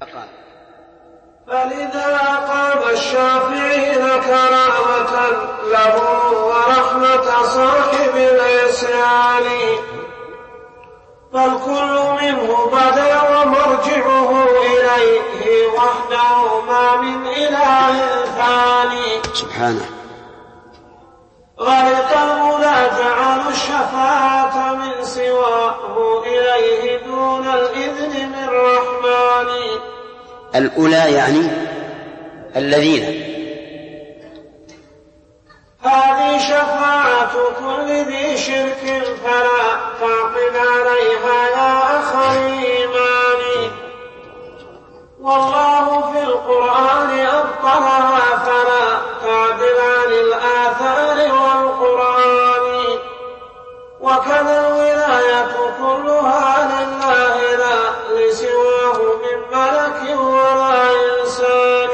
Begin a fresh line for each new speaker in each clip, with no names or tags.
فلذا قام الشافعي كرامة له ورحمة صاحب العصيان، فالكل منه بدأ ومرجعه إليه وحده ما من إله ثاني
سبحانه.
غلط المولى جعل الشفاعة من سواه إليه دون الإذن من رحمن.
الأولى يعني الذين،
هذه شفاعة كل ذي شرك فلا تعقد عليها يا أخ الإيمان، والله في القرآن أبطلها فلا تعدل عن الآثار والقرآن، وكذا الولاية كلها لله لا لسواه من ملك ولا إنسان،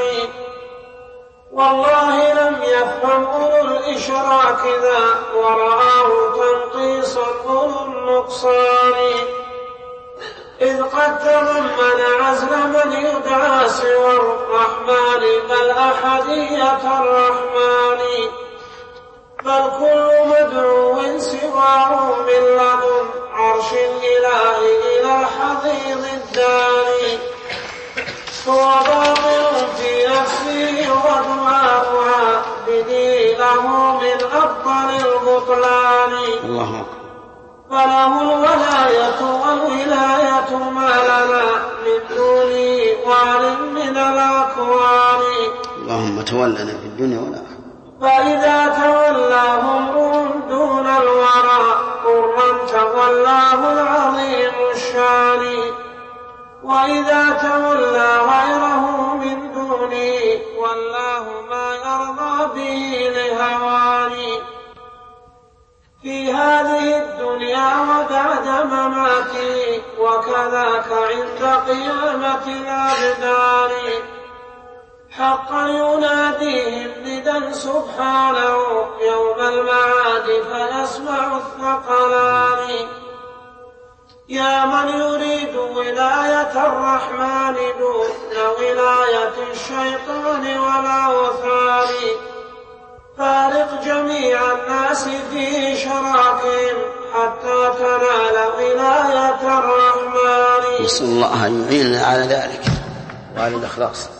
والله لم يفهم أولو الإشراك ذا ورآه تنقيصا أولو النقصان، إذ قد تضمن عزل من يدعى سوى الرحمن بل أحدية الرحمن، بل كل مدعو سواه من لدن عرش الإله إلى الحضيض الداني، هو باطل في نفسه ودعاؤها بدينه من أفضل البطلان.
الله أكبر.
فله الولاية والولاية ما لنا من دونه وال من الأكوان.
اللهم تولنا في الدنيا والآخرة.
فإذا تولاهم دون الورى قرا تولاه العظيم الشان، وإذا تولى غيره من دونه والله ما يرضى به لهواني، في هذه الدنيا وبعد مماته وكذاك عند قيامة الأبدان، حقا يناديهم ندى سبحانه يوم المعاد فيسمع الثقلان، يا من يريد ولاية الرحمن دون ولاية الشيطان والأوثان، فارق جميع الناس في شراكهم حتى تنال ولاية الرحمن.
نسأل الله أن يعيننا على ذلك وعلى الإخلاص.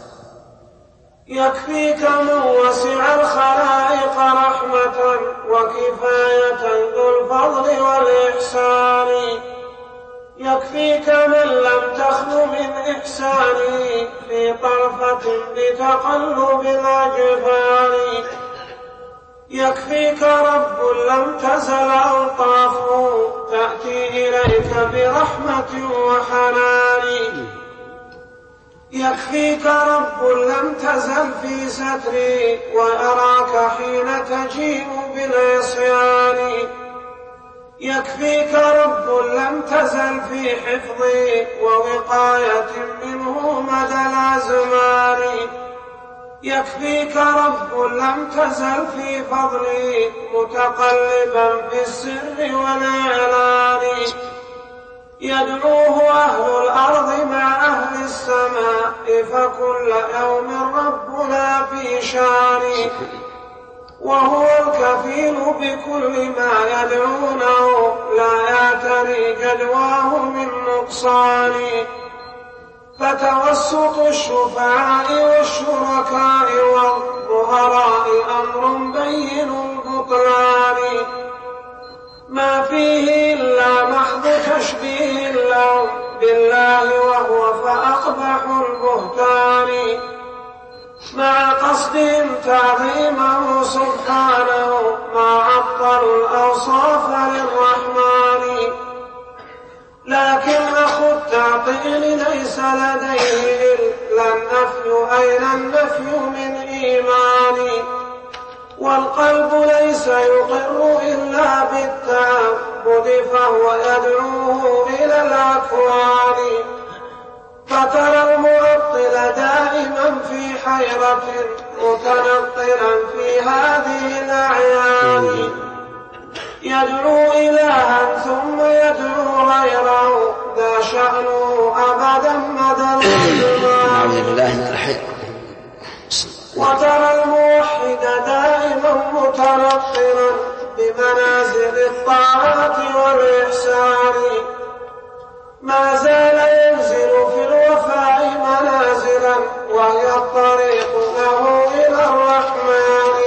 يكفيك من وسع الخلائق رحمة وكفاية ذو الفضل والإحسان، يكفيك من لم تخل من إحسانه في طرفة بتقلب الأجفان، يكفيك رب لم تزل ألطافه تأتي إليك برحمة وحنان، يكفيك رب لم تزل في ستري وأراك حين تجيء بالعصيان، يكفيك رب لم تزل في حفظي ووقاية منه مدى الأزمان، يكفيك رب لم تزل في فضلي متقلبا في السر والإعلان، يدعوه أهل الأرض مع أهل السماء فكل يوم ربنا في شان، وهو الكفيل بكل ما يدعونه لا يعتري جدواه من نقصان، فتوسط الشفعاء والشركاء والظهراء أمر بين البطلان، ما فيه إلا محض تشبيه لهم بالله وهو فأقبح البهتان، مع قصدهم تعظيمه سبحانه ما عطلوا الأوصاف للرحمن، لكن أخو التعطيل ليس لديه إلا النفي أين النفي من إيمان، والقلب ليس يقر إلا بالتعبد فهو يدعوه إلى الأكوان، فترى المعطل دائما في حيرة متنطلا في هذه الأعيان، يدعو إلها ثم يدعو غيره ذا شأنه أبدا مدى الأزمان.
بالله من الحي.
وترى الموحد دائما متنقلا بمنازل الطاعات والإحسان، ما زال ينزل في الوفاء منازلا وهي الطريق له إلى الرحمن،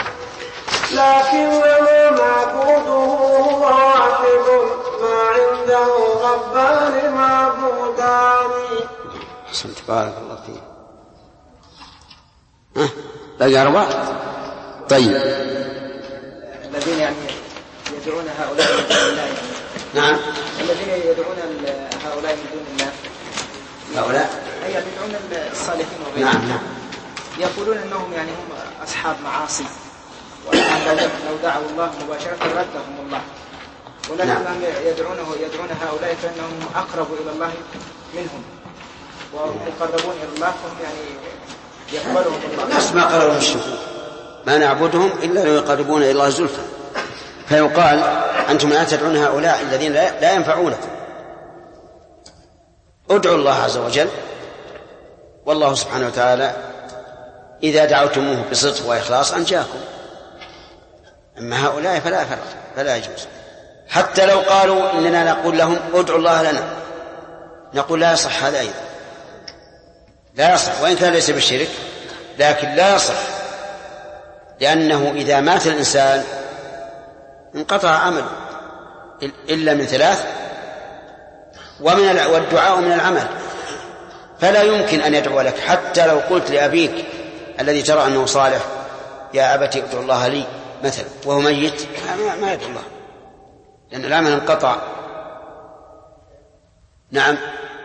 لكنما معبوده هو واحد ما عنده ربان معبودان.
أحسنت بارك الله فيك. بقى 4. طيب
الذين يعني يدعون هؤلاء من دون الله يعني.
نعم
الذين يدعون هؤلاء من دون الله
هؤلاء
أي يدعون الصالحين وغيرهم.
نعم
يقولون أنهم يعني هم أصحاب معاصي، والآن لو دعوا الله مباشرة ردهم الله، ولكن نعم. يدعون هؤلاء فإنهم أقرب إلى الله منهم ويقربون إلى الله، فهم يعني يقبلهم الله.
نفس ما قالوا الشيخ ما نعبدهم إلا ليقربون إلى الله زلفى، فيقال أنتم لا تدعون هؤلاء الذين لا ينفعونكم، ادعوا الله عز وجل، والله سبحانه وتعالى إذا دعوتموه بصدق وإخلاص أنجاكم. أما هؤلاء فلا يجوز. حتى لو قالوا إننا نقول لهم ادعوا الله لنا، نقول لا يصح هذا أيضا، لا يصح، وإن كان ليس بالشرك لكن لا يصح، لأنه إذا مات الإنسان انقطع عمله إلا من 3، والدعاء من العمل، فلا يمكن أن يدعو لك. حتى لو قلت لأبيك الذي ترى أنه صالح يا أبتي ادعو الله لي مثلا وهو ميت، ما يدعو الله لأن العمل انقطع. نعم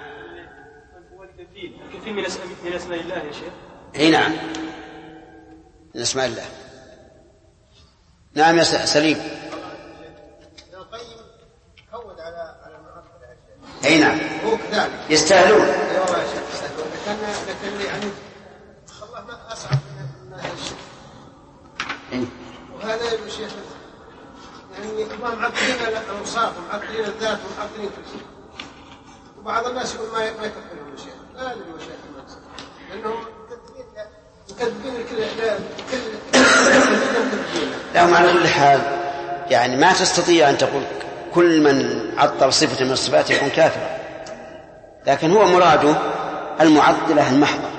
كثير من أسماء الله يا شيخ.
اي نعم من اسماء الله. نعم يا سليم.
القيم كود على المعقد.
اي نعم
هو كذلك
يستاهلون.
اي والله يا شيخ يستاهلون، لكن يعني الله ما اصعب من الشيء. وهذا يا شيخ يعني ما معطلين الاوصاف ومعطلين الذات ومعطلين كل شيء، وبعض الناس يقول ما يكفرهم الشيخ، لا يدري الشيخ لأنهم مكذبين
لهم على كل حال. يعني ما تستطيع أن تقول كل من عطل صفة من الصفات يكون كافرا، لكن هو مراده المعطلة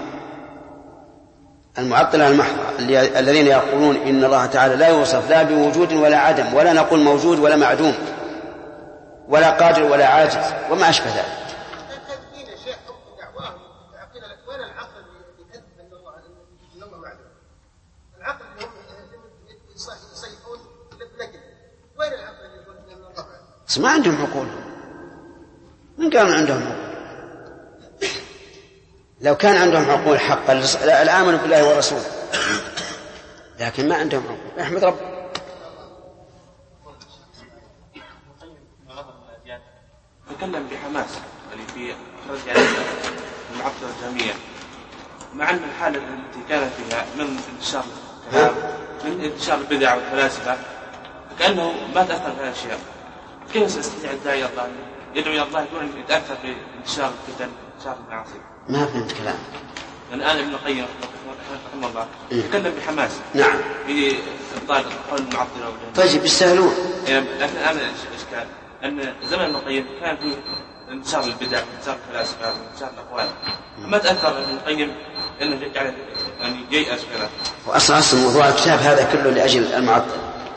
المحضة الذين يقولون إن الله تعالى لا يوصف لا بوجود ولا عدم، ولا نقول موجود ولا معدوم ولا قادر ولا عاجز وما أشبه ذلك. ما عندهم عقول، من قالوا عندهم عقول؟ لو كان عندهم عقول حقا الآمنوا بالله ورسوله، لكن ما عندهم عقول. احمد رب.
تكلم بحماس في إخراج المعطلة الجهمية، مع أن الحالة التي كان فيها من انتشار الكلام من انتشار البدع والفلاسفة كأنه ما تأثر بهذه الأشياء. كيف سيستطيع الداعي الله يدعو إلى الله دون أن يتأثر بانتشار الفتن وانتشار المعاصي؟
ما فهمت كلام.
الآن ابن القيم رحمه الله يتكلم بحماس
نعم
في إبطال قول المعطلة.
طيب يستاهلون.
لكن الآن الإشكال أن زمن ابن القيم كان فيه انتشار البدع وانتشار الفلاسفة وانتشار الأقوال، ما تأثر ابن القيم إنه يجعل أن ييأس كذا.
وأصل موضوع الكتاب هذا كله لأجل المعطل،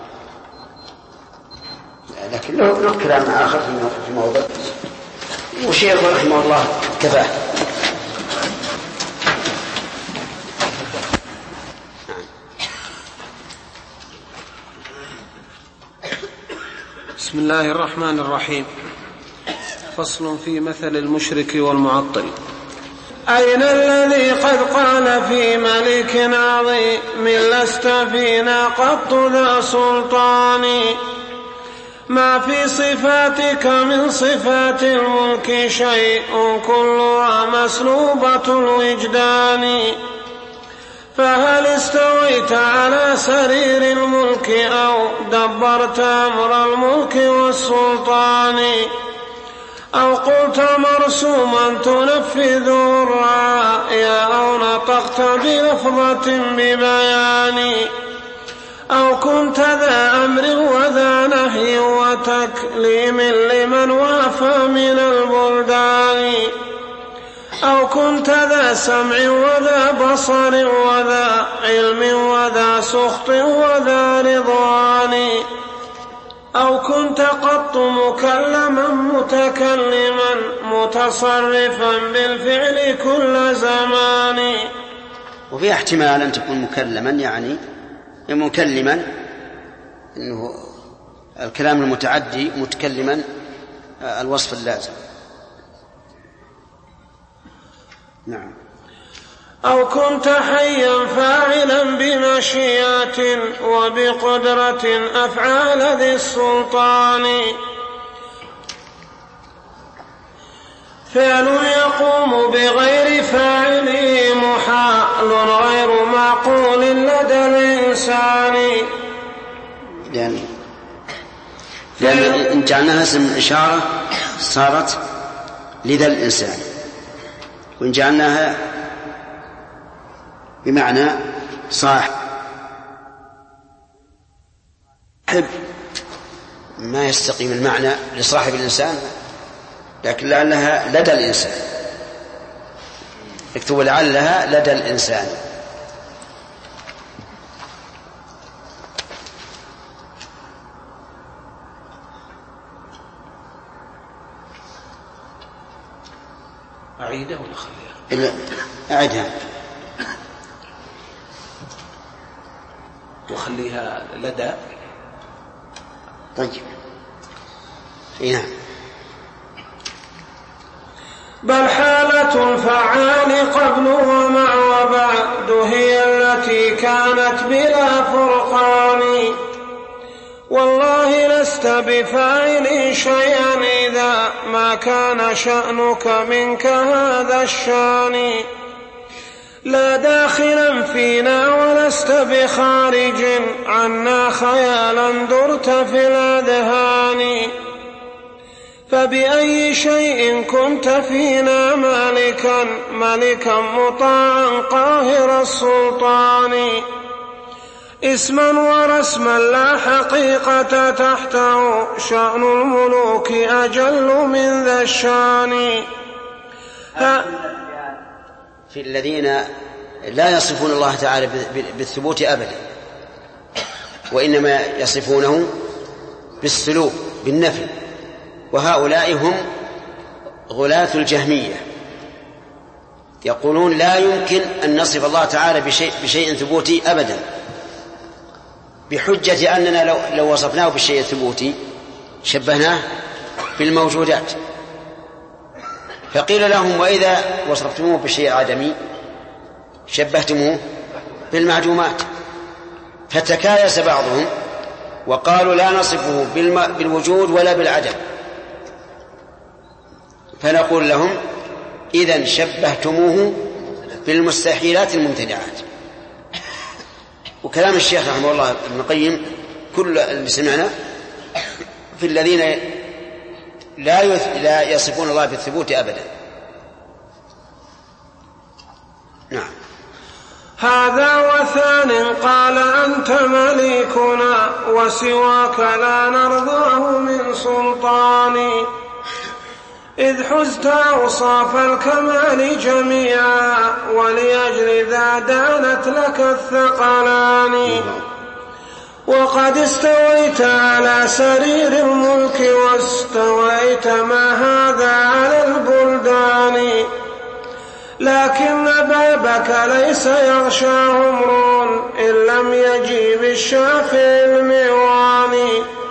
لكن له كلام آخر في موضوع، وشيخ رحمه الله كفاه.
بسم الله الرحمن الرحيم. فصل في مثل المشرك والمعطل. أين الذي قد قال في ملك عظيم لست فينا قط ذا سلطان، ما في صفاتك من صفات الملك شيء كلها مسلوبة الوجدان، فهل استويت على سرير الملك أو دبرت أمر الملك والسلطان، أو قلت مرسوما تنفذ الرأي بلفظة ببيان أو كنت ذا أمر وذا نهي وتكليم لمن وافى من البلدان أو كنت ذا سمع وذا بصر وذا علم وذا سخط وذا رضوان أو كنت قط مكلما متكلما متصرفا بالفعل كل زمان.
وفي احتمال أن تكون مكلما يعني مكلما إنه الكلام المتعدي متكلما الوصف اللازم. نعم.
أو كنت حيا فاعلا بمشيئة وبقدرة أفعال ذي السلطان فعل يقوم بغير فاعله محال غير معقول لدى الإنسان.
لأن إن جعلناها اسم إشارة صارت لدى الإنسان، وإن جعلناها بمعنى صاحب ما يستقيم المعنى لصاحب الإنسان، لكن لعلها لدى الإنسان. اكتب لعلها لدى الإنسان.
أعيدها ولا خليها؟
أعيدها
وخليها لدى.
طيب. نعم.
بل حالة الفعال قبل ومع وبعد هي التي كانت بلا فرقان والله لست بفاعل شيئا إذا ما كان شأنك منك هذا الشان لا داخلا فينا ولست بخارج عنا خيالا درت في الأذهان فبأي شيء كنت فينا مالكا مطاعا قاهر السلطان اسما ورسما لا حقيقة تحته شأن الملوك أجل من ذا الشان.
في الذين لا يصفون الله تعالى بالثبوت أبدا، وإنما يصفونه بالسلوك بالنفي، وهؤلاء هم غلاة الجهمية يقولون لا يمكن أن نصف الله تعالى بشيء ثبوتي أبدا، بحجة أننا لو وصفناه بالشيء الثبوتي شبهناه بالموجودات. فقيل لهم وإذا وصفتموه بالشيء العدمي شبهتموه بالمعدومات، فتكايس بعضهم وقالوا لا نصفه بالوجود ولا بالعدم، فنقول لهم إذن شبهتموه بالمستحيلات الممتنعات. وكلام الشيخ رحمه الله ابن القيم كل اللي سمعنا في الذين لا يصفون الله بالثبوت أبدا. نعم.
هذا وثان قال أنت مليكنا وسواك لا نرضاه من سلطان إذ حزت أوصاف الكمال جميعا ولأجل ذا دانت لك الثقلان وقد استويت على سرير الملك واستويت ما هذا على البلدان لكن بابك ليس يغشى عمر إن لم يجيب الشافع المعوان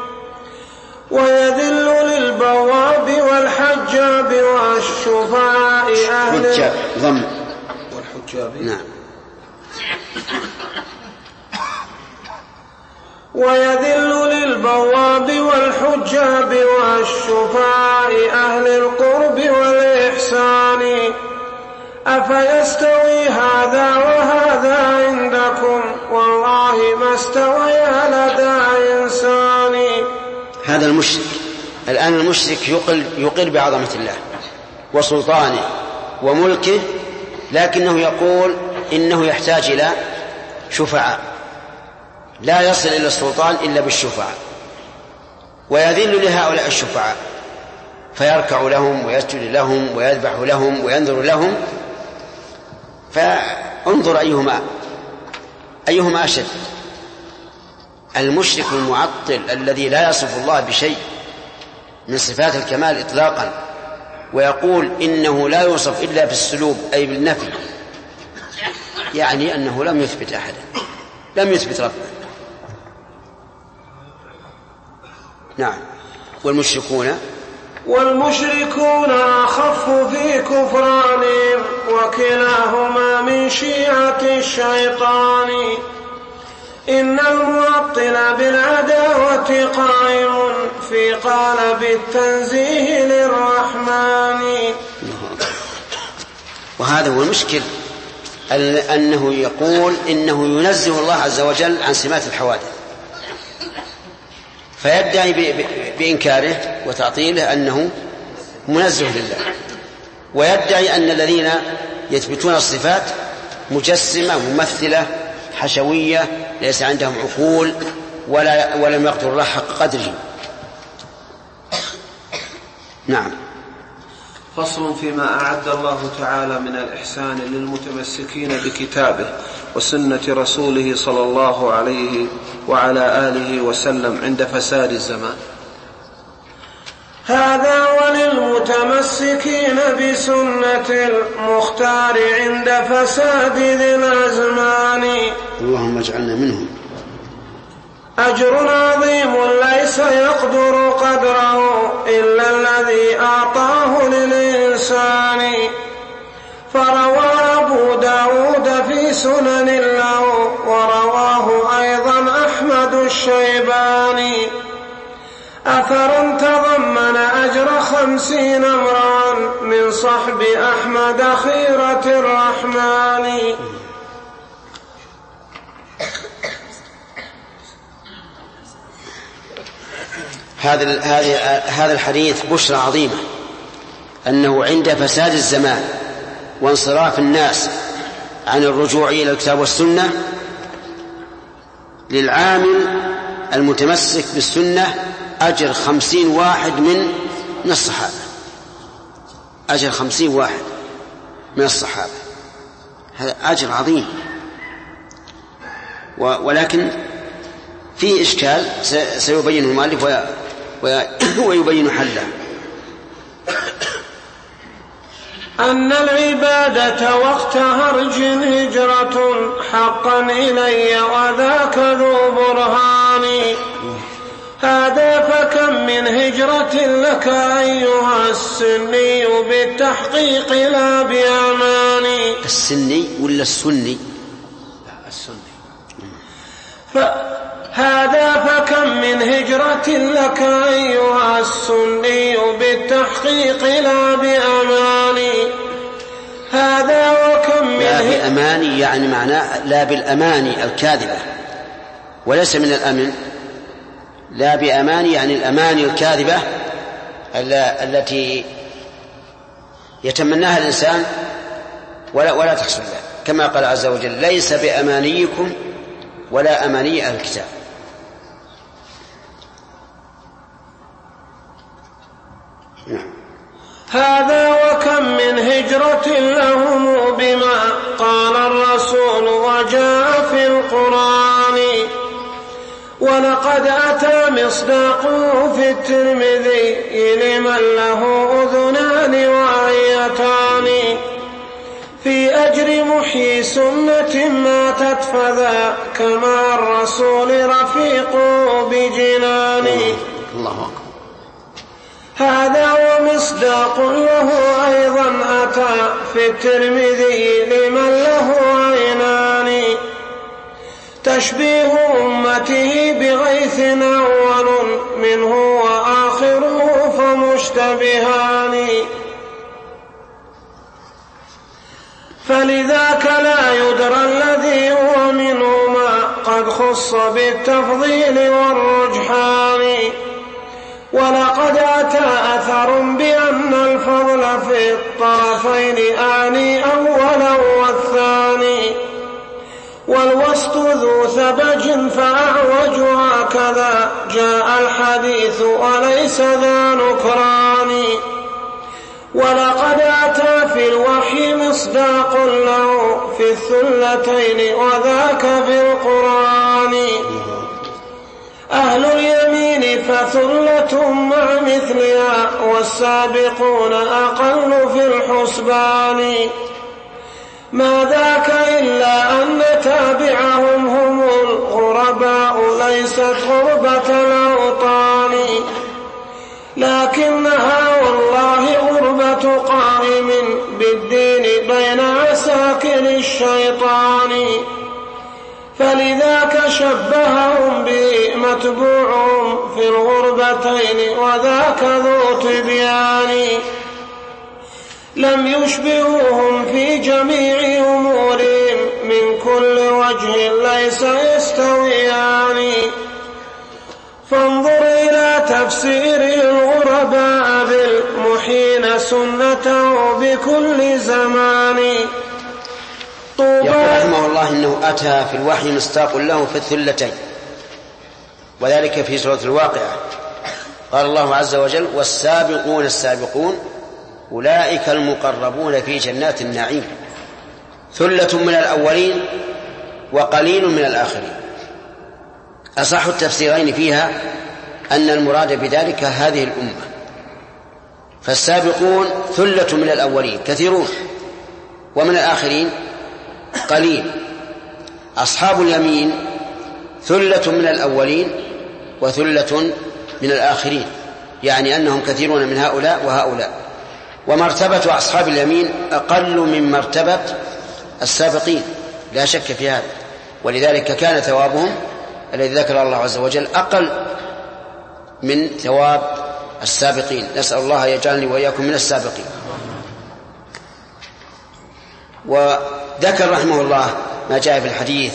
ويذل للبواب والحجاب والشفعاء أهل
ضم
والحجاب.
نعم.
ويذل للبواب والحجاب والشفعاء أهل القرب والإحسان أفيستوي هذا وهذا عندكم والله ما استويا لدى إنسان.
هذا المشرك الآن المشرك يقر بعظمة الله وسلطانه وملكه، لكنه يقول إنه يحتاج إلى شفعاء، لا يصل إلى السلطان إلا بالشفعاء، ويذل لهؤلاء الشفعاء فيركع لهم ويسجد لهم ويذبح لهم وينذر لهم. فانظر أيهما أشد، المشرك المعطل الذي لا يصف الله بشيء من صفات الكمال إطلاقا ويقول إنه لا يوصف إلا بالسلوب أي بالنفي، يعني أنه لم يثبت أحدا، لم يثبت ربنا. نعم.
والمشركون أخف في كفرانهم وكلاهما من شيعة الشيطان. إن المعطل بالعداوة قائم في قالب التنزيه للرحمن.
وهذا هو المشكل، أنه يقول إنه ينزه الله عز وجل عن سمات الحوادث، فيدعي بإنكاره وتعطيله أنه منزه لله، ويدعي أن الذين يثبتون الصفات مجسمة ممثلة حشوية ليس عندهم عقول ولم يقدروا الله حق قدره. نعم.
فصل فيما أعد الله تعالى من الإحسان للمتمسكين بكتابه وسنة رسوله صلى الله عليه وعلى آله وسلم عند فساد الزمان. هذا وللمتمسكين بسنة المختار عند فساد ذي الأزمان.
اللهم اجعلنا منهم.
أجر عظيم ليس يقدر قدره إلا الذي أعطاه للإنسان. فروى أبو داود في سنن له ورواه أيضا أحمد الشيباني أثر تضمن أجر 50 امرأ من صحب أحمد خيرة الرحمن.
هذا الحديث بشرى عظيمة، أنه عند فساد الزمان وانصراف الناس عن الرجوع إلى الكتاب والسنة للعامل المتمسك بالسنة أجر 50 واحد من الصحابة، أجر 50 واحد من الصحابة، هذا أجر عظيم. ولكن فيه إشكال سيبينه المؤلف ويبين حله.
أن العبادة وقت هرج هجرة حقا إلي وذاك ذو برهان. هذا فكم من هجرة لك أيها السني بالتحقيق لا بأماني.
السني ولا السني؟
السني.
هذا فكم من هجرة لك أيها السني بالتحقيق لا بأماني. هذا وكم من
لا بأماني يعني معناه لا بالأماني الكاذبة وليس من الأمن. لا بأماني يعني الأماني الكاذبة التي يتمناها الإنسان ولا تحصل له، كما قال عز وجل ليس بأمانيكم ولا أماني أهل الكتاب.
هذا وكم من هجرة لهم بما قال الرسول وجاء في القرآن. ولقد أتى مصداقه في الترمذي لمن له أذنان وعيتان في أجر محيي سنة ماتت فذا كما الرسول رفيق بجنان.
الله أكبر.
هذا ومصداق له أيضا أتى في الترمذي لمن له عينان تشبيه أمته بغيث أول منه وآخره فمشتبهان. فلذاك لا يدرى الذي هو منهما قد خص بالتفضيل والرجحان. ولقد أتى أثر بأن الفضل في الطرفين أعني أولا والثاني والوسط ذو ثبج فأعوج هكذا جاء الحديث وليس ذا نكران ولقد أتى في الوحي مصداق له في الثلتين وذاك في القرآن أهل اليمين فثلة مع مثلها والسابقون أقل في الحسبان ما ذاك إلا أن تابعهم هم الغرباء ليست غربة الأوطان لكنها والله غربة قائم بالدين بين عساكر الشيطان فلذاك شبههم به متبوعهم في الغربتين وذاك ذو تبيان لم يشبهوهم في جميع أمورهم من كل وجه ليس يستويان فانظر إلى تفسير الغرباء بالمحين سنته بكل زمان
يقول رحمه الله إنه أتى في الوحي مصداق له في الثلتين وذلك في سورة الواقعة قال الله عز وجل والسابقون السابقون أولئك المقربون في جنات النعيم ثلة من الأولين وقليل من الآخرين أصح التفسيرين فيها أن المراد بذلك هذه الأمة فالسابقون ثلة من الأولين كثيرون ومن الآخرين قليل أصحاب اليمين ثلة من الأولين وثلة من الآخرين يعني أنهم كثيرون من هؤلاء وهؤلاء ومرتبة أصحاب اليمين أقل من مرتبة السابقين لا شك في هذا ولذلك كان ثوابهم الذي ذكر الله عز وجل أقل من ثواب السابقين نسأل الله يجعلني وإياكم من السابقين وذكر رحمه الله ما جاء في الحديث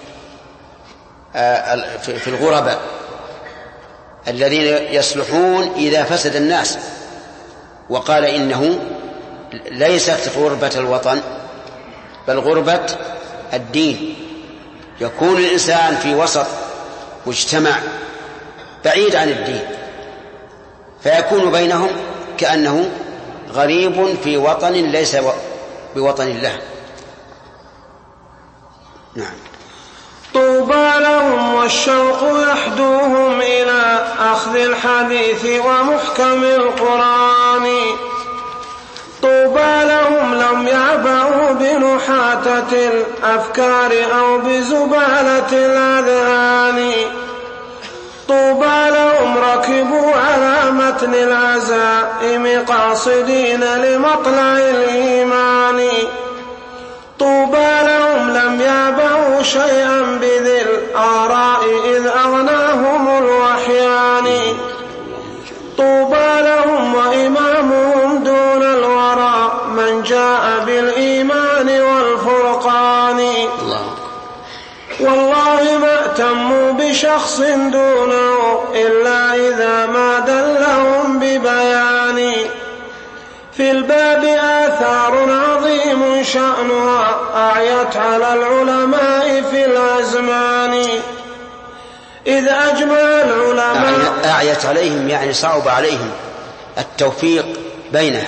في الغرباء الذين يصلحون إذا فسد الناس وقال إنه ليست غربة الوطن بل غربة الدين يكون الإنسان في وسط مجتمع بعيد عن الدين فيكون بينهم كأنه غريب في وطن ليس بوطن الله. نعم.
طوبى لهم والشوق يحدوهم إلى أخذ الحديث ومحكم القرآن طوبى لهم لم يعبأوا بنحاتة الأفكار أو بزبالة الأذهان طوبى لهم ركبوا على متن العزائم قاصدين لمطلع الإيمان طوبى لهم لم يعبأوا شيئا بذي الآراء إذ أغناهم الوحيان طوبى لهم وإمامهم دون الورى من جاء بالإيمان والفرقان والله ما اهتموا بشخص دونه إلا إذا ما دلهم ببيان في الباب آثار عظيم شأنها أعيت على العلماء في الأزمان إذ أجمع العلماء
أعيت عليهم يعني صعب عليهم التوفيق بينها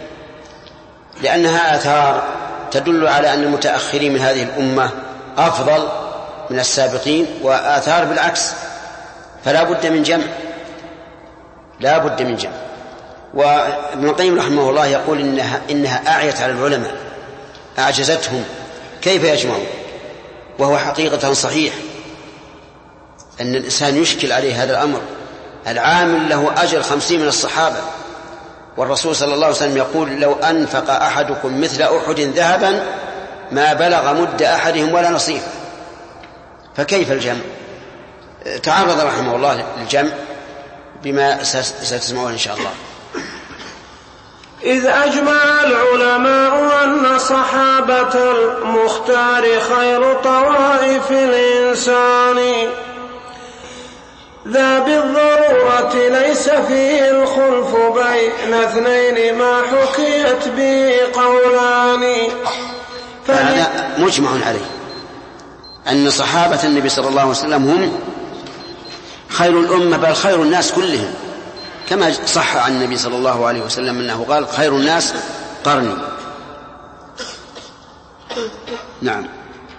لأنها آثار تدل على أن المتأخرين من هذه الأمة أفضل من السابقين وآثار بالعكس فلا بد من جمع لا بد من جمع وابن القيم رحمه الله يقول إنها أعيت على العلماء أعجزتهم كيف يجمعون وهو حقيقة صحيح أن الإنسان يشكل عليه هذا الأمر العامل له أجر 50 من الصحابة والرسول صلى الله عليه وسلم يقول لو أنفق أحدكم مثل أحد ذهبا ما بلغ مد أحدهم ولا نصيفه فكيف الجمع تعرض رحمه الله للجمع بما ستسمعون إن شاء الله
إذ أجمع العلماء أن صحابة المختار خير طوائف الإنسان ذا بالضرورة ليس فيه الخلف بين اثنين ما حكيت به قولان
هذا مجمع عليه أن صحابة النبي صلى الله عليه وسلم هم خير الأمة بل خير الناس كلهم، كما صح عن النبي صلى الله عليه وسلم أنه قال خير الناس قرني. نعم.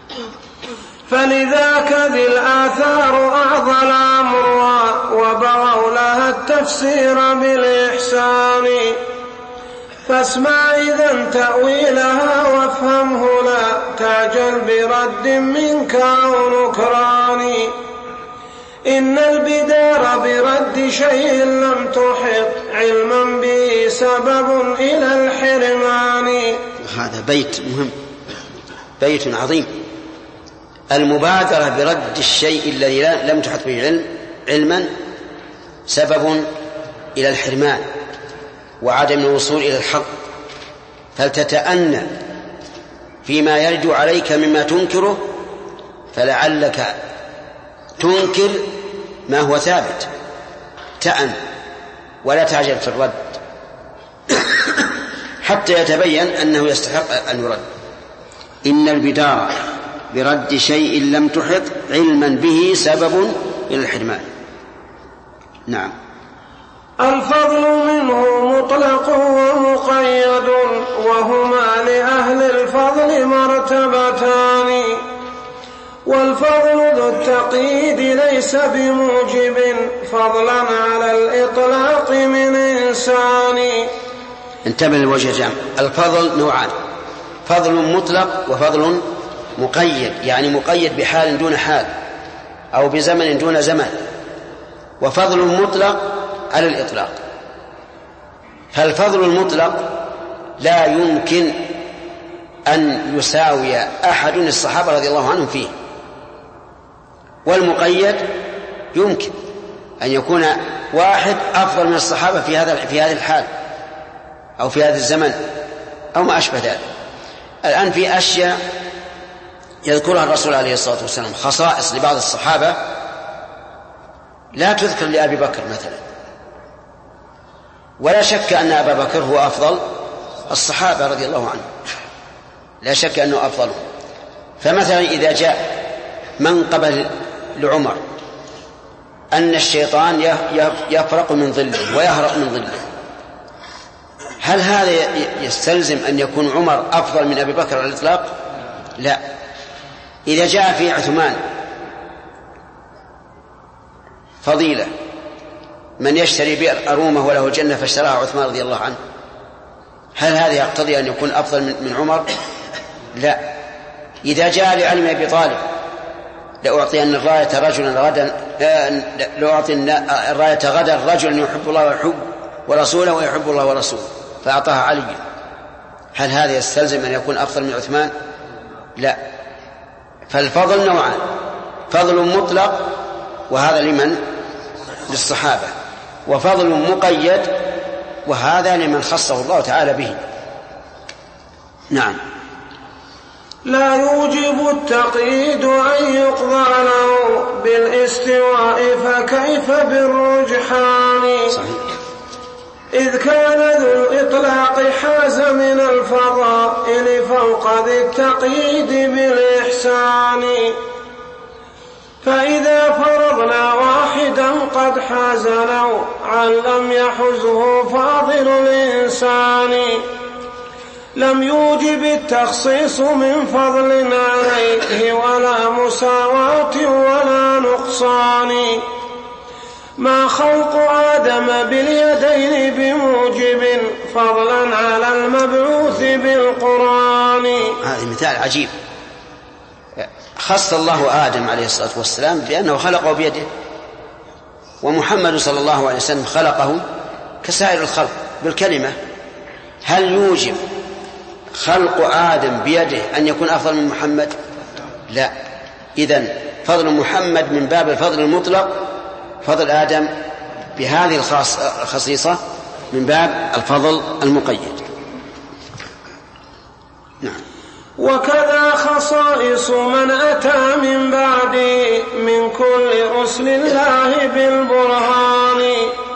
فلذاك ذي الآثار أعضل أمرها وبغوا لها التفسير بالإحسان، فاسمع إذن تأويلها وافهمه لا تعجل برد منك أو نكران. إن البدار برد شيء لم تحط علما به سبب إلى الحرمان.
هذا بيت مهم، بيت عظيم. المبادرة برد الشيء الذي لم تحط به علما سبب إلى الحرمان وعدم الوصول إلى الحق، فلتتأنى فيما يرد عليك مما تنكره، فلعلك تنكر ما هو ثابت. تأن ولا تعجل في الرد حتى يتبين أنه يستحق أن يرد. إن البدار برد شيء لم تحط علما به سبب إلى الحرمان. نعم.
الفضل منه مطلق ومقيد وهما لأهل الفضل مرتبتان، والفضل ذو التقييد ليس بموجب فضلا على الإطلاق من إنسان.
انتبه للوجه جام. الفضل نوعان: فضل مطلق وفضل مقيد، يعني مقيد بحال دون حال أو بزمن دون زمن، وفضل مطلق على الإطلاق. فالفضل المطلق لا يمكن أن يساوي أحد الصحابة رضي الله عنهم فيه، والمقيد يمكن أن يكون واحد أفضل من الصحابة في هذه الحال أو في هذا الزمن أو ما أشبه ذلك. الآن في أشياء يذكرها الرسول عليه الصلاة والسلام، خصائص لبعض الصحابة لا تذكر لأبي بكر مثلا، ولا شك أن أبا بكر هو أفضل الصحابة رضي الله عنه، لا شك أنه أفضل. فمثلا إذا جاء منقبة لعمر أن الشيطان يفرق من ظله ويهرق من ظله، هل هذا يستلزم أن يكون عمر أفضل من أبي بكر على الإطلاق؟ لا. إذا جاء في عثمان فضيلة، من يشتري بئر أرومة وله الجنة فاشتراها عثمان رضي الله عنه، هل هذا يقتضي أن يكون أفضل من عمر؟ لا. إذا جاء لعلم أبي طالب لأعطين الراية رجلا غدا، لأعطين الراية غدا رجلا يحب الله ويحب ورسوله ويحب الله ورسوله، فأعطاها علي، هل هذا يستلزم أن يكون أفضل من عثمان؟ لا. فالفضل نوعان: فضل مطلق وهذا لمن؟ للصحابة، وفضل مقيد وهذا لمن خصه الله تعالى به. نعم.
لا يوجب التقييد أن يقضى له بالاستواء فكيف بالرجحان.
صحيح.
إذ كان ذو الإطلاق حاز من الفضائل فوق ذي التقييد بالإحسان، فإذا فرضنا واحدا قد حاز نوعا لم يحزه فاضل الإنسان، لم يوجب التخصيص من فضل عليه ولا مساواة ولا نقصان، ما خلق آدم باليدين بموجب فضلا على المبعوث بالقرآن.
هذا مثال عجيب. خص الله آدم عليه الصلاة والسلام بأنه خلقه بيده، ومحمد صلى الله عليه وسلم خلقه كسائر الخلق بالكلمة. هل يوجب خلق آدم بيده أن يكون أفضل من محمد؟ لا. إذن فضل محمد من باب الفضل المطلق، فضل آدم بهذه الخصيصة من باب الفضل المقيد. نعم.
وكذا خصائص من أتى من بعده من كل رسل الله بالبرهان،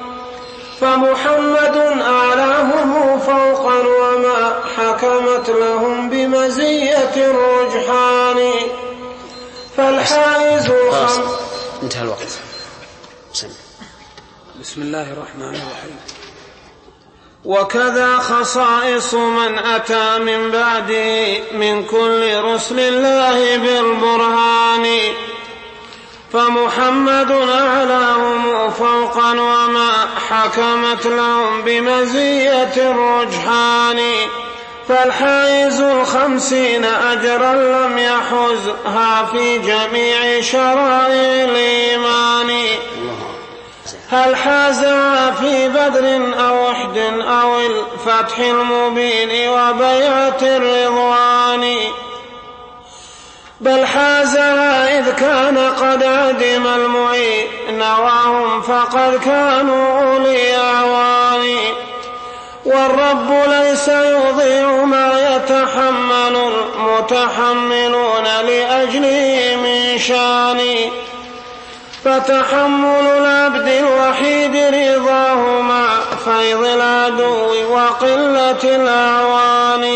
فمحمد أعلاهم فوقا وما حكمت لهم بمزية الرجحان، فالحائز
انتهى الوقت.
بسم الله الرحمن الرحيم. وكذا خصائص من أتى من بعده من كل رسل الله بالبرهان، فمحمد أعلاهم فوقا وما حكمت لهم بمزية الرجحان، فالحائز 50 أجرا لم يحزها في جميع شرائع الإيمان، هل حازها في بدر أو أحد أو الفتح المبين وبيعة الرضوان، بل حازها إذ كان قد عدم المعين وهم فقد كانوا أولي أعوان، والرب ليس يضيع ما يتحمل المتحملون لأجله من شان، فتحمل العبد الوحيد رضاه مع فيض العدو وقلة الأعوان،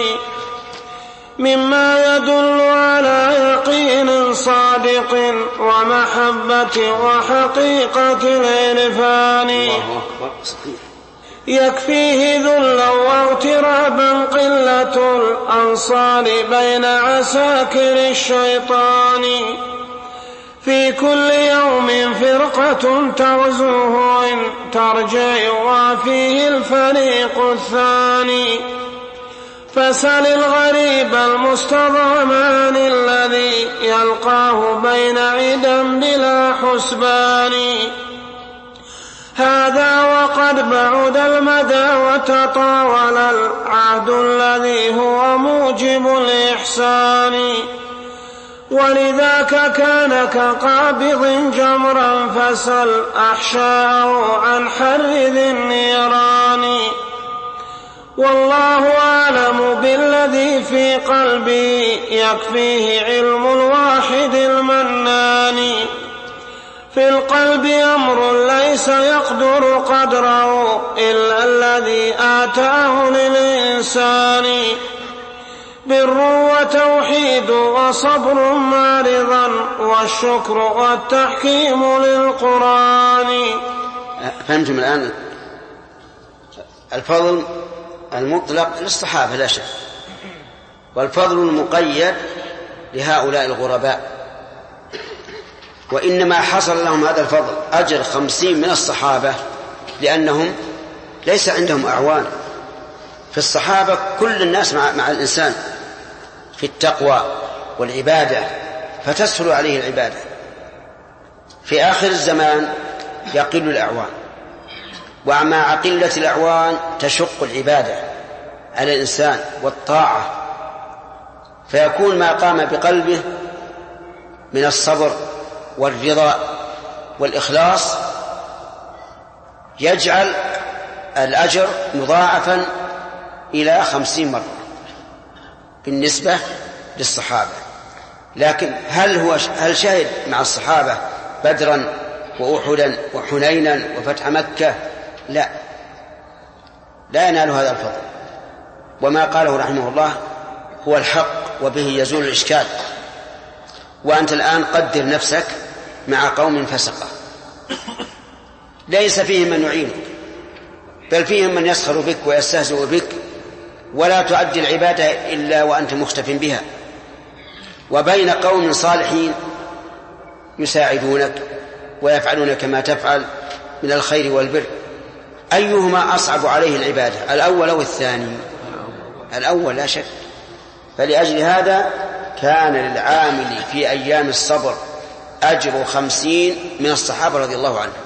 مما يدل على يقين صادق ومحبة وحقيقة العرفان، يكفيه ذلا واغترابا قلة الأنصار بين عساكر الشيطان، في كل يوم فرقة تغزوه إن ترجع وفيه الفريق الثاني، فسل الغريب المستضعمان الذي يلقاه بين عدا بلا حسبان، هذا وقد بعد المدى وتطاول العهد الذي هو موجب الإحسان، ولذاك كان كقابض جمرا فسل أحشاءه عن حر ذي النيران، والله أعلم بالذي في قلبي يكفيه علم الواحد المنان، في القلب أمر ليس يقدر قدره إلا الذي آتاه للإنسان، بر وتوحيد وصبر معرضا والشكر والتحكيم للقرآن.
فهمتم الآن؟ الفضل المطلق للصحابة لا شك، والفضل المقيد لهؤلاء الغرباء، وإنما حصل لهم هذا الفضل أجر 50 من الصحابة لأنهم ليس عندهم أعوان. في الصحابة كل الناس مع الإنسان في التقوى والعبادة فتسهل عليه العبادة. في آخر الزمان يقل الأعوان، ومع قلة الأعوان تشق العبادة على الإنسان والطاعة، فيكون ما قام بقلبه من الصبر والرضا والإخلاص يجعل الأجر مضاعفا إلى 50 مرة بالنسبة للصحابة. لكن هل شهد مع الصحابة بدرا وأحدا وحنينا وفتح مكة؟ لا ينال هذا الفضل، وما قاله رحمه الله هو الحق وبه يزول الإشكال. وأنت الآن قدر نفسك مع قوم فسقة ليس فيهم من يعينك، بل فيهم من يسخر بك ويستهزئ بك، ولا تؤدي العبادة إلا وأنت مختف بها، وبين قوم صالحين يساعدونك ويفعلون كما تفعل من الخير والبر. أيهما أصعب عليه العبادة، الأول أو الثاني؟ الأول لا شك. فلأجل هذا كان للعامل في أيام الصبر أجر 50 من الصحابة رضي الله عنهم.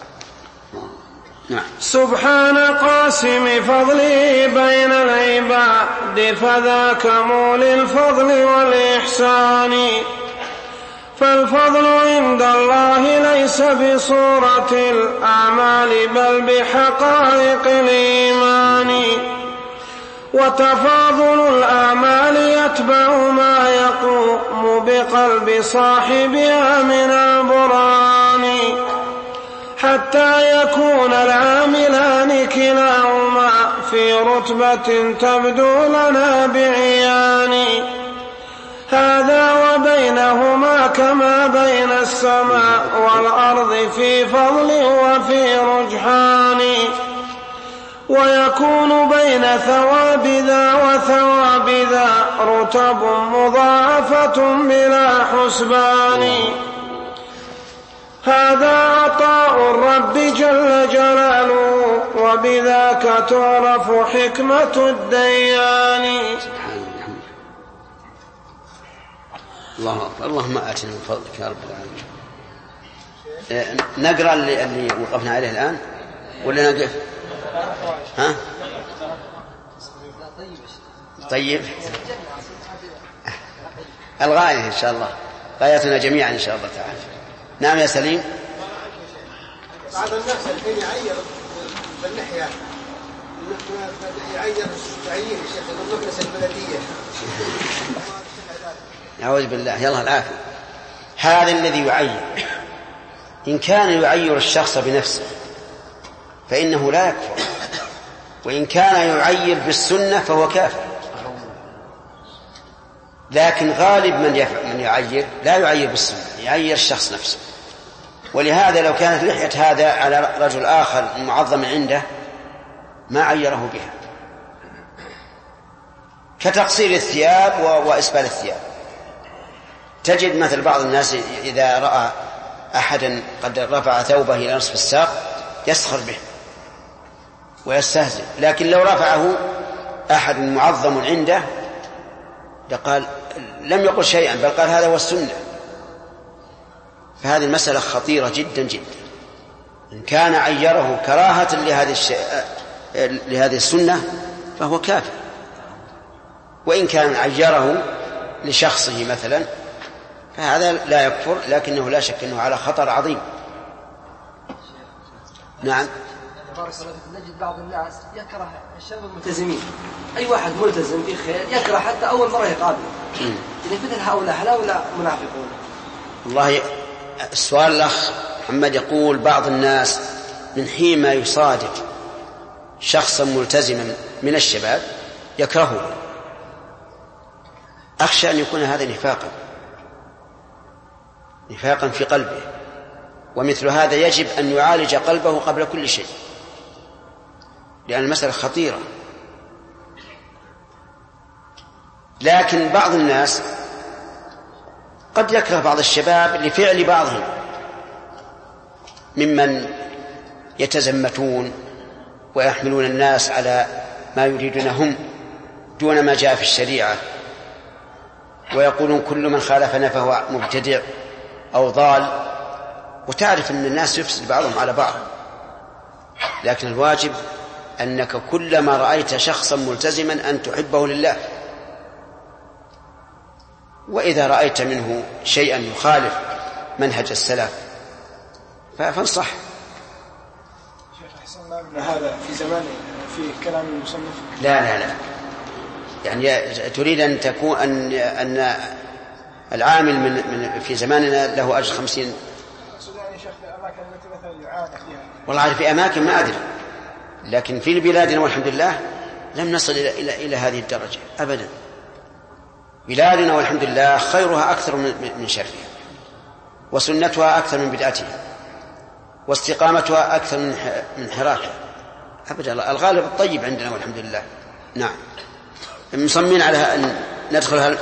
نعم.
سبحان قاسم فضله بين العباد فذاك مولي الفضل والإحسان، فالفضل عند الله ليس بصورة الأعمال بل بحقائق الإيمان، وتفاضل الأعمال يتبع ما يقوم بقلب صاحبها من البرهان، حتى يكون العاملان كلاهما في رتبة تبدو لنا بعيان، هذا وبينهما كما بين السماء والأرض في فضل وفي رجحان، ويكون بين ثواب ذا وثواب ذا رتب مضاعفة بلا حسبان. هذا عطاء الرب جل جلاله وبذاك تعرف حكمة الديان.
الله أكبر. اللهم آتنا من فضلك يا رب العالمين. نقرأ اللي وقفنا عليه الآن ولا نقف؟ ها؟ طيب الغاية إن شاء الله، غايتنا جميعا إن شاء الله تعالى. نعم يا سليم.
بعض الناس الحين يعير باللحية، يعير الشيخ المجلس البلدية.
أعوذ بالله، يلا العافية. هذا الذي يعير إن كان يعير الشخص بنفسه فإنه لا يكفر، وإن كان يعير بالسنة فهو كافر. لكن غالب من يعير لا يعير بالسنة، يعير الشخص نفسه. ولهذا لو كانت لحية هذا على رجل آخر معظم عنده ما عيره بها، كتقصير الثياب وإسبال الثياب. تجد مثل بعض الناس إذا رأى أحدا قد رفع ثوبه إلى نصف الساق يسخر به ويستهزئ، لكن لو رفعه أحد معظم عنده لقال لم يقل شيئا، بل قال هذا هو السنة. فهذه المسألة خطيرة جدا جدا. إن كان عيره كراهة لهذه السنة فهو كافر، وإن كان عيره لشخصه مثلا فهذا لا يكفر، لكنه لا شك أنه على خطر عظيم. نعم.
نجد بعض الناس يكره الشباب الملتزمين، أي واحد ملتزم في خير يكره حتى أول مرة يقابله. إذا مثل هؤلاء هؤلاء منافقون.
والله السؤال الأخ محمد يقول بعض الناس من حين ما يصادف شخصا ملتزما من الشباب يكرهه، أخشى أن يكون هذا نفاقا في قلبه، ومثل هذا يجب أن يعالج قلبه قبل كل شيء، لأن المسألة خطيرة. لكن بعض الناس قد يكره بعض الشباب لفعل بعضهم ممن يتزمتون ويحملون الناس على ما يريدونهم دون ما جاء في الشريعة، ويقولون كل من خالفنا فهو مبتدع أو ضال، وتعرف أن الناس يفسد بعضهم على بعض. لكن الواجب أنك كلما رأيت شخصا ملتزما أن تحبه لله، وإذا رأيت منه شيئا يخالف منهج السلف فانصح.
شيخ أحسن الله من هذا في زمان في كلام المصنف.
لا يعني تريد أن تكون أن العامل من في زماننا له أجر 50.
يعني شيخ الأماكن التي مثلا يعانى فيها،
والله في أماكن ما أدري، لكن في بلادنا والحمد لله لم نصل إلى هذه الدرجة أبدا. بلادنا والحمد لله خيرها أكثر من شرها، وسنتها أكثر من بدعتها، واستقامتها أكثر من انحرافها أبدا. الغالب الطيب عندنا والحمد لله. نعم. مصممين على أن ندخل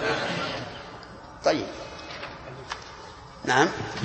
طيب. نعم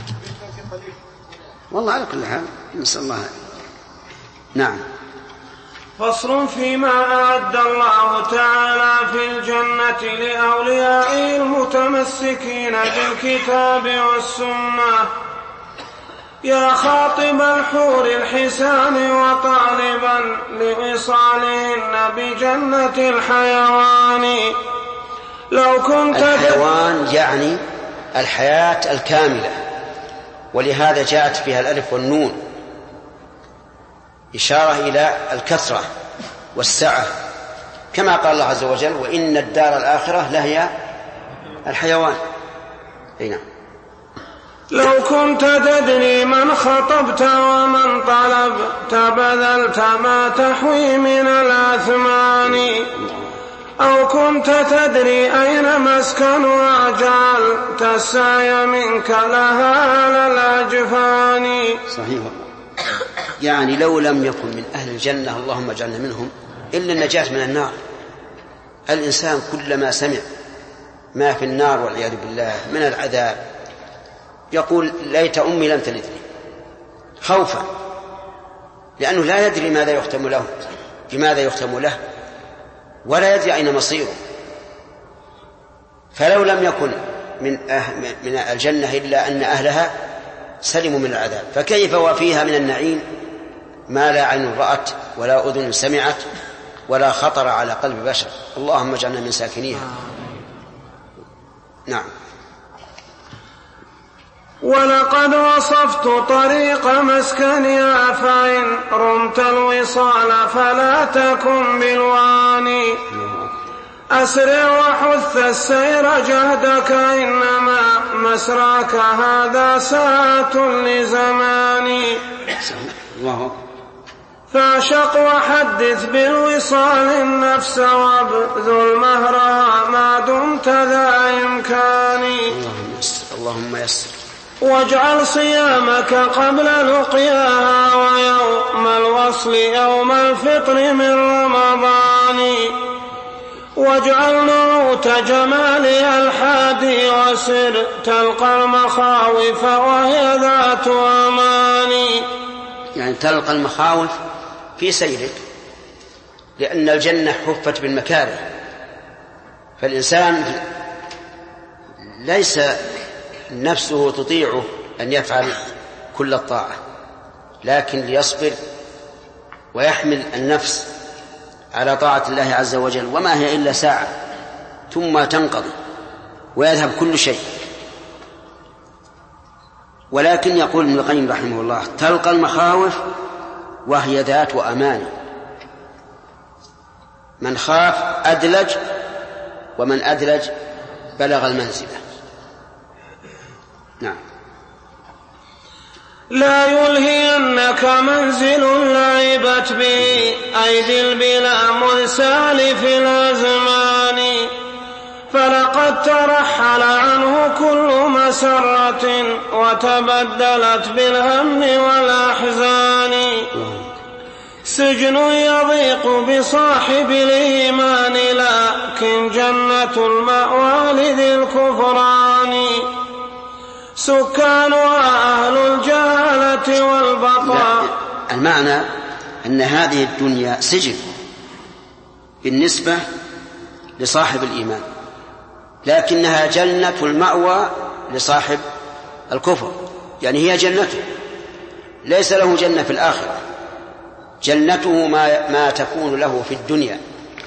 والله على كل حال نسأل الله. نعم.
فصل فيما أعد الله تعالى في الجنة لأوليائه المتمسكين بالكتاب والسنة. يا خاطب الحور الحسان وطالبا لوصالهن بجنة الحيوان. لو كنت
الحيوان يعني الحياة الكاملة، ولهذا جاءت فيها الألف والنون إشارة إلى الكثرة والسعة، كما قال الله عز وجل وإن الدار الآخرة لهي الحيوان. هنا
لو كنت تدري من خطبت ومن طلبت بذلت ما تحوي من الأثمان. أو كنت تدري أين مسكنها جعلت السعي منك لها للأجفان.
صحيح. يعني لو لم يكن من أهل الجنة اللهم اجعلنا منهم إلا النجاة من النار. الإنسان كلما سمع ما في النار والعياذ بالله من العذاب يقول ليت أمي لم تلدني، خوفا، لأنه لا يدري ماذا يختم له، بماذا يختم له، ولا يدري أين مصيره. فلو لم يكن من الجنة إلا أن أهلها سلموا من العذاب، فكيف وفيها من النعيم ما لا عين رأت ولا أذن سمعت ولا خطر على قلب بشر. اللهم اجعلنا من ساكنيها. نعم.
ولقد وصفت طريق مسكنها فإن رمت الوصال فلا تكن بالواني. أسرع وحث السير جهدك إنما مسراك هذا ساعة لزماني. فاعشق وحدث بالوصال النفس وابذل مهرها ما دمت ذا إمكاني.
اللهم يسر.
واجعل صيامك قبل لقياها ويوم الوصل يوم الفطر من رمضان. واجعل نعوت جمالها الحادي وسر تلقى المخاوف وهي ذات أماني.
يعني تلقى المخاوف في سيرك، لأن الجنة حفت بالمكاره، فالإنسان ليس نفسه تطيعه أن يفعل كل الطاعة، لكن ليصبر ويحمل النفس على طاعة الله عز وجل، وما هي إلا ساعة ثم تنقضي ويذهب كل شيء. ولكن يقول ابن القيم رحمه الله تلقى المخاوف وهي ذات أمان. من خاف أدلج، ومن أدلج بلغ المنزلة. نعم.
لا يلهينك منزل لعبت به أيدي البلا منسال في الأزمان. فلقد ترحل عنه كل مسرة وتبدلت بالهم والأحزان. سجن يضيق بصاحب الإيمان لكن جنة المأوى لذي الكفران. سكانها أهل الجهالة والبطاء.
المعنى أن هذه الدنيا سجن بالنسبة لصاحب الإيمان، لكنها جنة المأوى لصاحب الكفر، يعني هي جنته، ليس له جنة في الآخرة، جنته ما تكون له في الدنيا.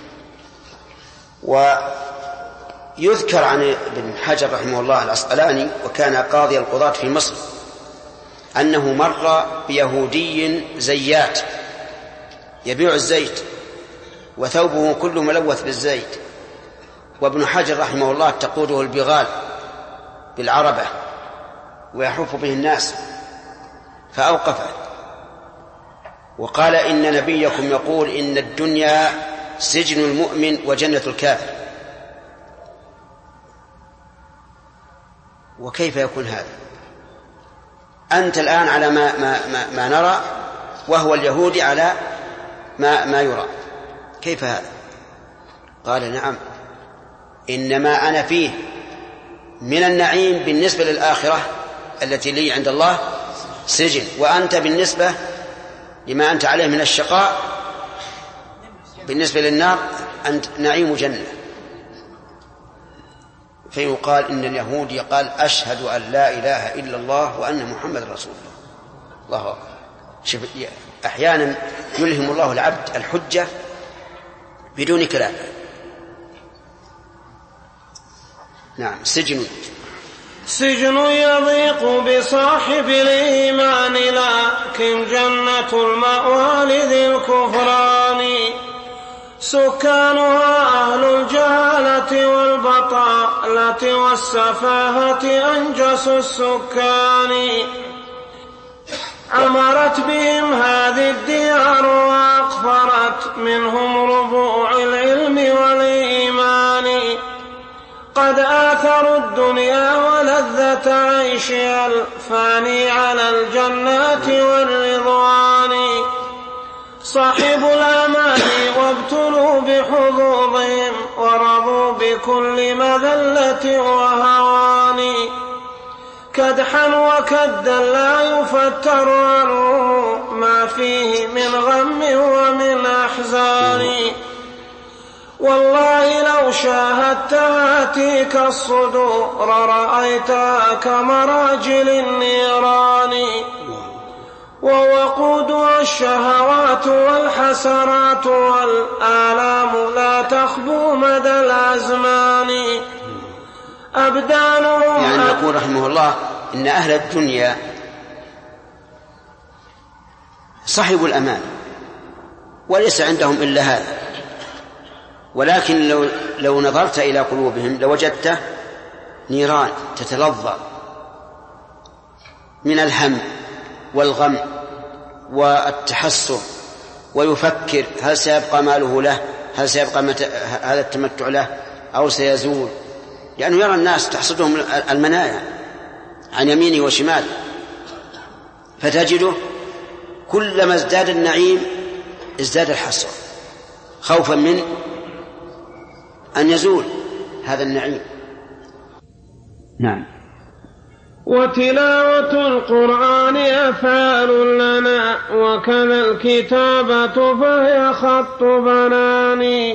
ويذكر عن ابن حجر رحمه الله العسقلاني، وكان قاضي القضاة في مصر، أنه مر بيهودي زيات يبيع الزيت وثوبه كله ملوث بالزيت، وابن حجر رحمه الله تقوده البغال بالعربة ويحف به الناس، فأوقفه وقال إن نبيكم يقول إن الدنيا سجن المؤمن وجنة الكافر. وكيف يكون هذا؟ أنت الآن على ما نرى، وهو اليهودي على ما يرى، كيف هذا؟ قال نعم، إنما أنا فيه من النعيم بالنسبة للآخرة التي لي عند الله سجن، وأنت بالنسبة لما أنت عليه من الشقاء بالنسبة للنار أنت نعيم جنة. فيقال إن اليهودي قال أشهد أن لا إله إلا الله وأن محمد رسول الله. الله شوف، أحيانا يلهم الله العبد الحجة بدون كلام. نعم. سجن
يضيق بصاحب الإيمان لكن جنة المأوى لذي الكفران. سكانها أهل الجهالة والبطالة والسفاهة أنجس السكان. عمرت بهم هذه الديار وأقفرت منهم ربوع العلم والإيمان. دار الدنيا ولذة عيشها الفاني على الجنات والرضوان. صحبوا الأمان وابتلوا بحظوظهم ورضوا بكل مذلة وهوان. كدحا وكدا لا يفتر عنه ما فيه من غم ومن أحزان. والله لو شاهدتها تلك الصدور رأيتها كمراجل النيران. ووقودها الشهوات والحسرات والآلام لا تخبو مدى الأزمان. أبدانه
يعني يقول رحمه الله إن أهل الدنيا صحبوا الأمان وليس عندهم إلا هذا، ولكن لو نظرت إلى قلوبهم لوجدته نيران تتلظى من الهم والغم والتحسر، ويفكر هل سيبقى ماله له، هل سيبقى هذا التمتع له أو سيزول، لأنه يرى الناس تحصدهم المنايا عن يمينه وشماله، فتجده كلما ازداد النعيم ازداد الحسر خوفا من أن يزول هذا النعيم. نعم.
وتلاوة القرآن أفعال لنا وكذا الكتابة فهي خط بنان.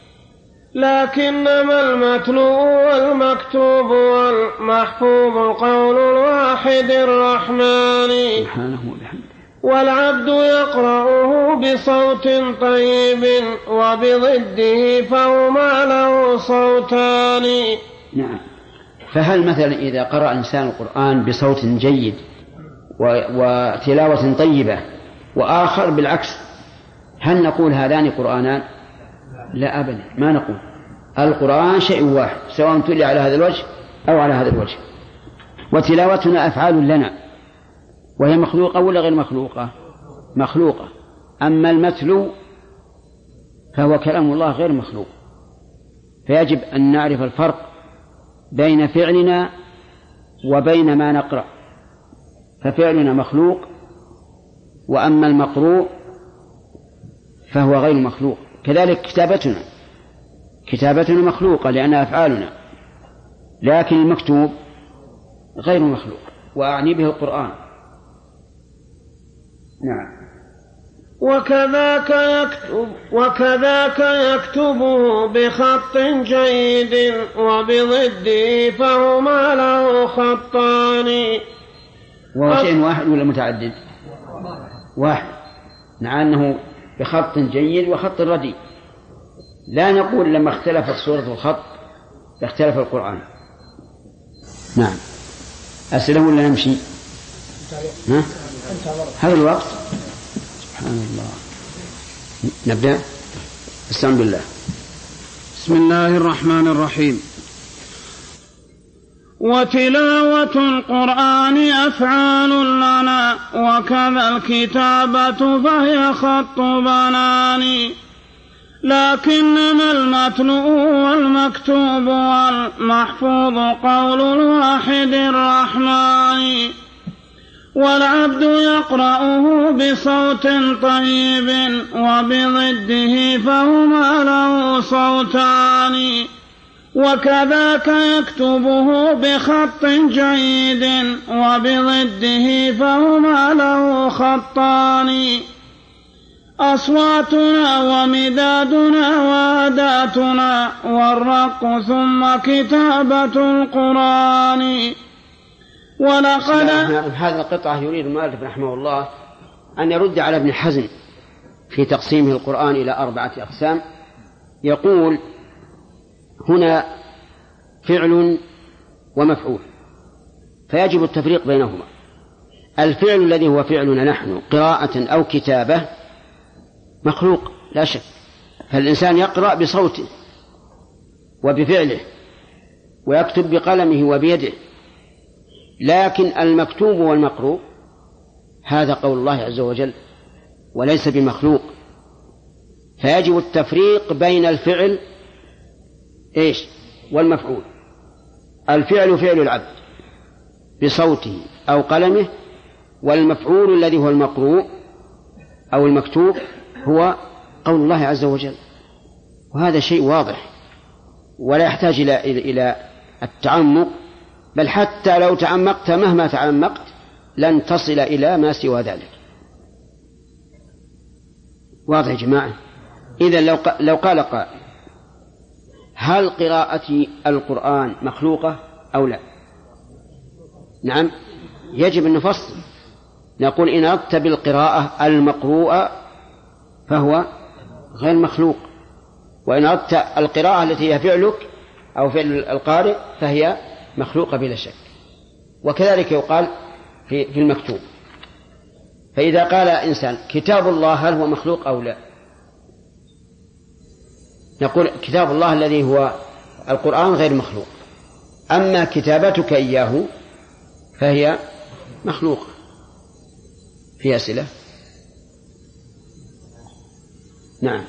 لكنما المتلو والمكتوب والمحفوظ قول الواحد الرحمن. والعبد يقرأه بصوت طيب وبضده فهما له صوتان.
نعم. فهل مثلا إذا قرأ إنسان القرآن بصوت جيد وتلاوة طيبة وآخر بالعكس، هل نقول هذان قرآنان؟ لا أبدا، ما نقول. القرآن شيء واحد سواء تلي على هذا الوجه أو على هذا الوجه. وتلاوتنا أفعال لنا، وهي مخلوقة ولا غير مخلوقة؟ مخلوقة. أما المتلو فهو كلام الله غير مخلوق، فيجب أن نعرف الفرق بين فعلنا وبين ما نقرأ. ففعلنا مخلوق، وأما المقروء فهو غير مخلوق. كذلك كتابتنا مخلوقة لأنها أفعالنا، لكن المكتوب غير مخلوق، وأعني به القرآن. نعم.
وكذاك يكتبه بخط جيد وبضده فهما له خطان.
وهو شيء واحد ولا متعدد؟ واحد، مع أنه بخط جيد وخط رديء. لا نقول لما اختلفت صورة الخط اختلف القرآن. نعم. أسئلة ولا نمشي؟ هذا الوقت. سبحان الله. نبدأ. استعن بالله.
بسم الله الرحمن الرحيم. وتلاوة القرآن أفعال لنا وكذا الكتابة فهي خط بنان. لكنما المتلو والمكتوب والمحفوظ قول الواحد الرحمن. والعبد يقرأه بصوت طيب وبضده فهما له صوتان. وكذاك يكتبه بخط جيد وبضده فهما له خطان. أصواتنا ومدادنا وأداتنا والرق ثم كتابة القرآن. ولقد
هذا القطعة يريد المؤلف رحمه الله أن يرد على ابن حزم في تقسيمه القرآن إلى 4 أقسام. يقول هنا فعل ومفعول، فيجب التفريق بينهما. الفعل الذي هو فعلنا نحن قراءة أو كتابة مخلوق لا شك، فالإنسان يقرأ بصوته وبفعله ويكتب بقلمه وبيده. لكن المكتوب والمقروء هذا قول الله عز وجل وليس بمخلوق، فيجب التفريق بين الفعل والمفعول. الفعل فعل العبد بصوته أو قلمه، والمفعول الذي هو المقروء أو المكتوب هو قول الله عز وجل. وهذا شيء واضح ولا يحتاج إلى التعمق، بل حتى لو تعمقت مهما تعمقت لن تصل إلى ما سوى ذلك. واضح يا جماعة؟ إذن لو قال قائل هل قراءة القرآن مخلوقة أو لا؟ نعم، يجب أن نفصل، نقول إن أردت بالقراءة المقروءة فهو غير مخلوق، وإن أردت القراءة التي هي فعلك أو فعل القارئ فهي مخلوقة بلا شك. وكذلك يقال في المكتوب. فإذا قال إنسان كتاب الله هل هو مخلوق أو لا؟ نقول كتاب الله الذي هو القرآن غير مخلوق، أما كتابتك إياه فهي مخلوقة. في أسئلة؟ نعم.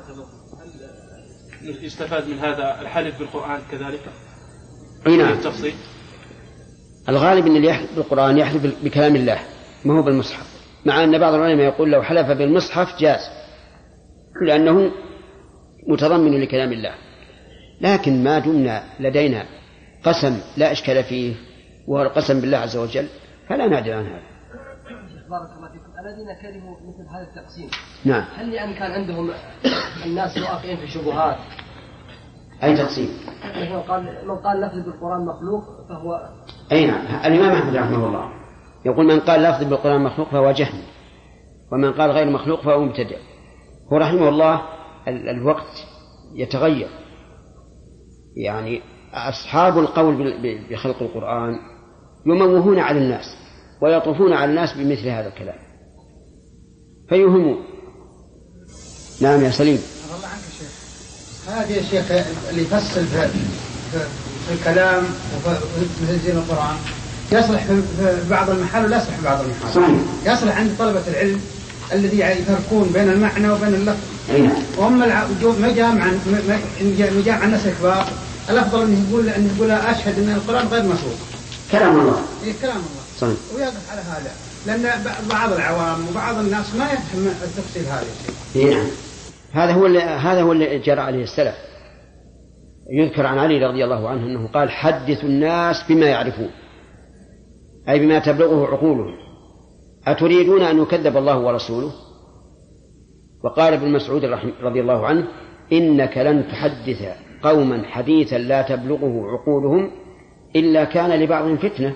هل يستفاد من هذا الحلف بالقرآن كذلك؟
نعم.
التفصيل
الغالب أن اللي يحلف بالقرآن يحلف بكلام الله ما هو بالمصحف، مع أن بعض العلماء يقول لو حلف بالمصحف جاز لأنه متضمن لكلام الله، لكن ما دمنا لدينا قسم لا إشكال فيه وهو القسم بالله عز وجل فلا نعدل عن هذا.
بارك الله فيكم. الذين كرهوا مثل هذا التقسيم،
نعم،
هل لأن كان عندهم الناس واقعين في شبهات؟
أي تقسيم؟
من قال لفظ بالقرآن مخلوق فهو
أي نعم. الإمام أحمد رحمه الله يقول من قال لفظ بالقرآن مخلوق فهو جهم، ومن قال غير مخلوق فهو مبتدع. هو رحمه الله الوقت يتغير، يعني أصحاب القول بخلق القرآن يموهون على الناس ويطوفون على الناس بمثل هذا الكلام فيوهمون. نعم يا سليم.
الله عنك شيخ، هذا يا شيخ اللي يفصل في الكلام وفي زين القرآن يصلح في بعض المحال ولا يصلح في بعض المحال.
صحيح.
يصلح عند طلبة العلم الذي يفرقون بين المعنى وبين اللفظ. وهم ما جاء عن الناس الكبار الأفضل أن يقول أشهد أن القرآن غير مخلوق
كلام الله.
إيه كلام الله.
صحيح.
ويقف على هذا لأن بعض العوام وبعض الناس ما يفهم التفصيل هذا الشيء.
إيه نعم. هذا هو اللي جرى عليه السلف. يذكر عن علي رضي الله عنه أنه قال حدث الناس بما يعرفون، أي بما تبلغه عقولهم، أتريدون أن يكذب الله ورسوله؟ وقال ابن مسعود رضي الله عنه إنك لن تحدث قوما حديثا لا تبلغه عقولهم إلا كان لبعضهم فتنة.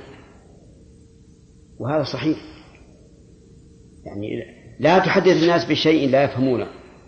وهذا صحيح، يعني لا تحدث الناس بشيء لا يفهمونه.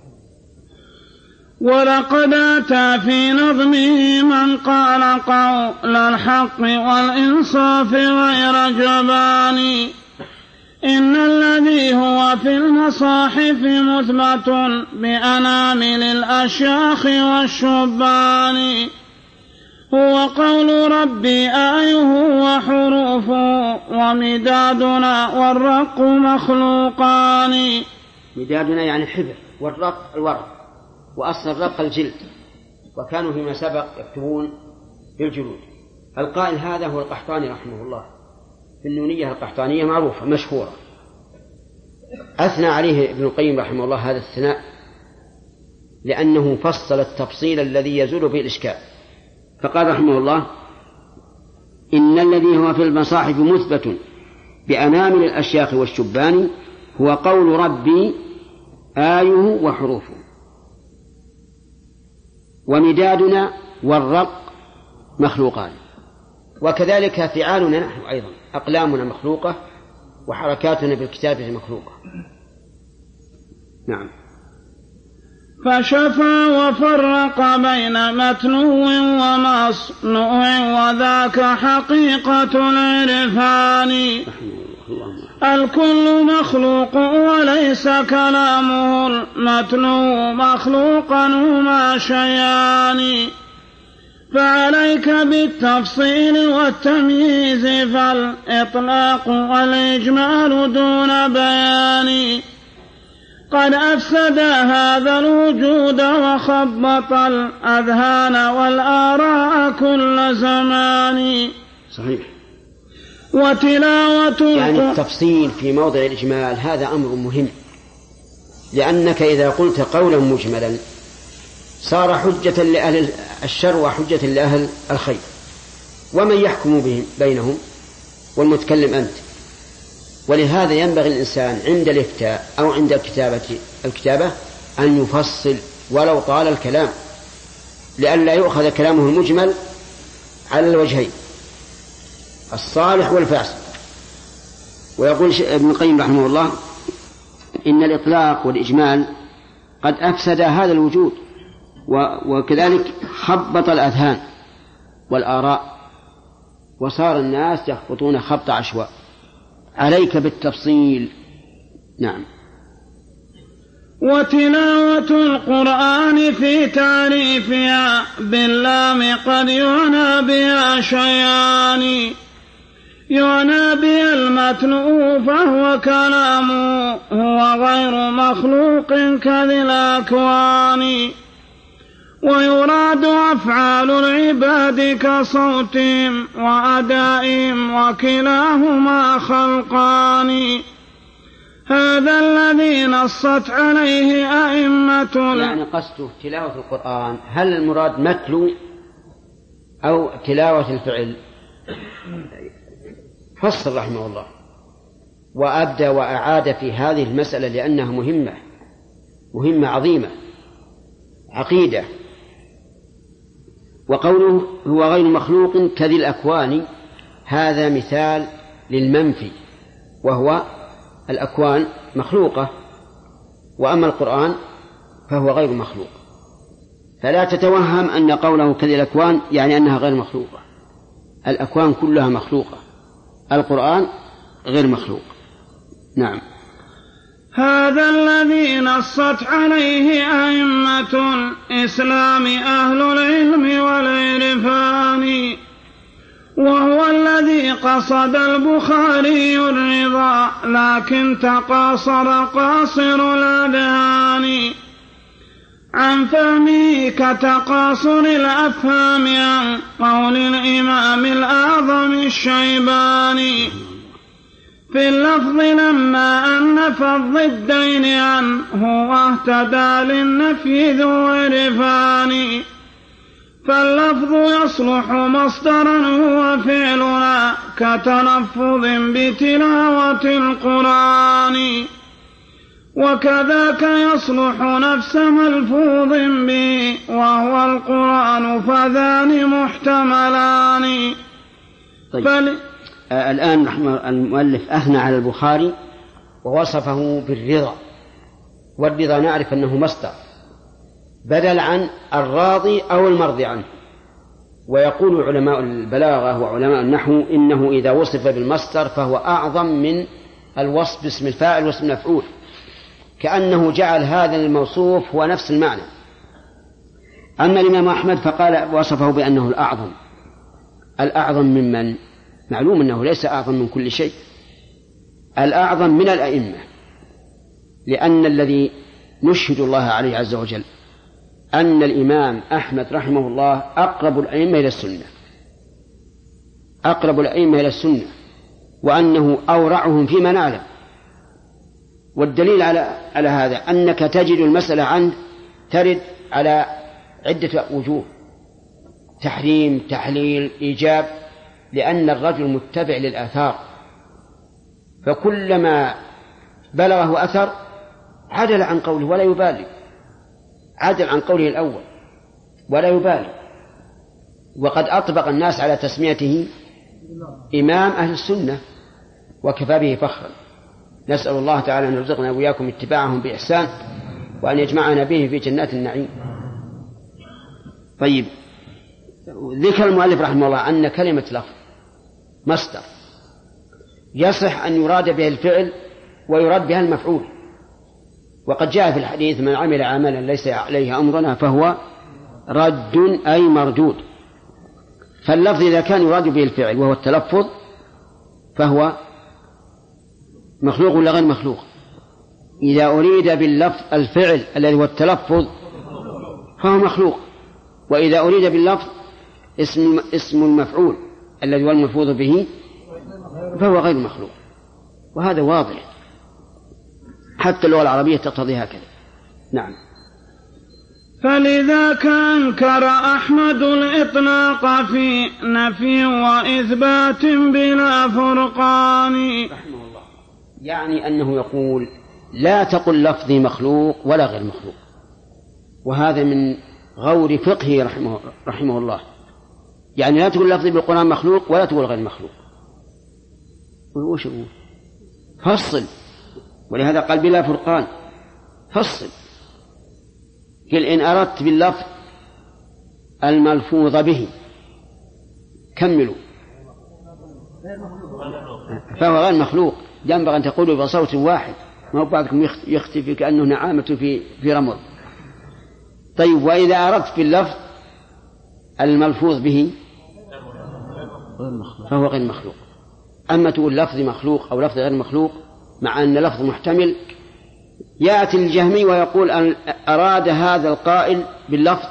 ولقد أتى في نظمه من قال قول الحق والإنصاف غير جبان، إن الذي هو في المصاحف مثبت بأنامل الأشياخ والشبان، هو قول ربي آيه وحروفه ومدادنا والرق مخلوقان.
مدادنا يعني حبر، والرق الورق، وأصل الرق الجلد، وكانوا فيما سبق يكتبون بالجلود. القائل هذا هو القحطاني رحمه الله في النونية القحطانية معروفة مشهورة، أثنى عليه ابن القيم رحمه الله هذا الثناء لأنه فصل التفصيل الذي يزول به الإشكال. فقال رحمه الله إن الذي هو في المصاحف مثبت بأنامل الأشياخ والشبان هو قول ربي آيه وحروفه ومدادنا والرق مخلوقان. وكذلك فعالنا نحن أيضا أقلامنا مخلوقة وحركاتنا بالكتابة مخلوقة. نعم.
فشفى وفرق بين متنو ومصنوع وذاك حقيقة العرفان. الكل مخلوق وليس كلامه المتنو مخلوقا هما شيئان، فعليك بالتفصيل والتمييز فالإطلاق والإجمال دون بيان. قد أفسد هذا الوجود وخبط الأذهان والآراء كل زمان.
صحيح.
وتلاوة
يعني التفصيل في موضع الإجمال هذا أمر مهم، لأنك إذا قلت قولا مجملا صار حجة لأهل الشر وحجة لأهل الخير، ومن يحكم بهم بينهم؟ والمتكلم أنت. ولهذا ينبغي الإنسان عند الإفتاء أو عند الكتابة أن يفصل ولو طال الكلام، لئلا يؤخذ كلامه المجمل على الوجهين الصالح والفاسد. ويقول ابن القيم رحمه الله إن الإطلاق والإجمال قد أفسد هذا الوجود، وكذلك خبط الأذهان والآراء، وصار الناس يخبطون خبط عشواء. عليك بالتفصيل. نعم.
وتلاوة القرآن في تعريفها باللام قد يعنى بها شيئان، يعنى بها المتن فهو كلامه هو غير مخلوق كذي الأكوان، ويراد أفعال العباد كصوتهم وأدائهم وكلاهما خلقان. هذا الذي نصت عليه أئمة.
يعني قصده تلاوة القرآن، هل المراد متلو أو تلاوة الفعل؟ فصل رحمه الله وأبدى وأعاد في هذه المسألة لأنها مهمة عظيمة، عقيدة. وقوله هو غير مخلوق كذي الأكوان، هذا مثال للمنفي، وهو الأكوان مخلوقة، وأما القرآن فهو غير مخلوق. فلا تتوهم أن قوله كذي الأكوان يعني أنها غير مخلوقة، الأكوان كلها مخلوقة، القرآن غير مخلوق. نعم.
هذا الذي نصت عليه أئمة الإسلام أهل العلم والعرفان، وهو الذي قصد البخاري الرضا لكن تقاصر قاصر الأذهان عن فهمه كتقاصر الأفهام عن قول الإمام الأعظم الشيباني في اللفظ لما أنف الضدين عنه واهتدى للنفي ذو عرفان. فاللفظ يصلح مصدرا هو فعلنا كتلفظ بتلاوة القرآن، وكذاك يصلح نفس ملفوظ به وهو القرآن، فذان محتملان.
طيب. الآن المؤلف أثنى على البخاري ووصفه بالرضا، والرضا نعرف أنه مصدر بدل عن الراضي أو المرضي عنه. ويقول علماء البلاغة وعلماء النحو إنه إذا وصف بالمصدر فهو أعظم من الوصف باسم الفاعل واسم المفعول، كأنه جعل هذا الموصوف هو نفس المعنى. أما الإمام أحمد فقال وصفه بأنه الأعظم ممن؟ معلوم أنه ليس أعظم من كل شيء، الأعظم من الأئمة، لأن الذي نشهد الله عليه عز وجل أن الإمام أحمد رحمه الله أقرب الأئمة إلى السنة، وأنه أورعهم فيما نعلم. والدليل على هذا أنك تجد المسألة عنه ترد على عدة وجوه: تحريم، تحليل، إيجاب، لأن الرجل متبع للآثار، فكلما بلغه أثر عدل عن قوله ولا يبالي، عدل عن قوله الأول ولا يبالي. وقد أطبق الناس على تسميته إمام أهل السنة وكفى به فخرا. نسأل الله تعالى أن يرزقنا وإياكم اتباعهم بإحسان، وأن يجمعنا به في جنات النعيم. طيب، ذكر المؤلف رحمه الله أن كلمة لفظ مصدر يصح أن يراد به الفعل ويراد بها المفعول، وقد جاء في الحديث: من عمل عملا ليس عليه أمرنا فهو رد أي مردود. فاللفظ إذا كان يراد به الفعل وهو التلفظ فهو مخلوق ولا غير مخلوق؟ إذا أريد باللفظ الفعل الذي هو التلفظ فهو مخلوق، وإذا أريد باللفظ اسم المفعول الذي هو الملفوظ به فهو غير مخلوق. وهذا واضح، حتى اللغة العربية تقتضي هكذا. نعم.
فلذاك أنكر أحمد الإطلاق في نفي وإثبات بلا فرقان
رحمه الله. يعني أنه يقول لا تقل لفظي مخلوق ولا غير مخلوق، وهذا من غور فقهه رحمه الله. يعني لا تقول لفظي بالقرآن مخلوق ولا تقول غير مخلوق. وش يقول؟ فصل. ولهذا قال بلا فرقان، فصل. قل إن أردت باللفظ الملفوظ به كملوا فهو غير مخلوق. ينبغي أن تقولوا بصوت واحد، ما هو بعضكم يختفي كأنه نعامة في رمض. طيب، وإذا أردت باللفظ الملفوظ به فهو غير مخلوق. أما تقول لفظ مخلوق أو لفظ غير مخلوق مع أن لفظ محتمل، يأتي الجهمي ويقول أن أراد هذا القائل باللفظ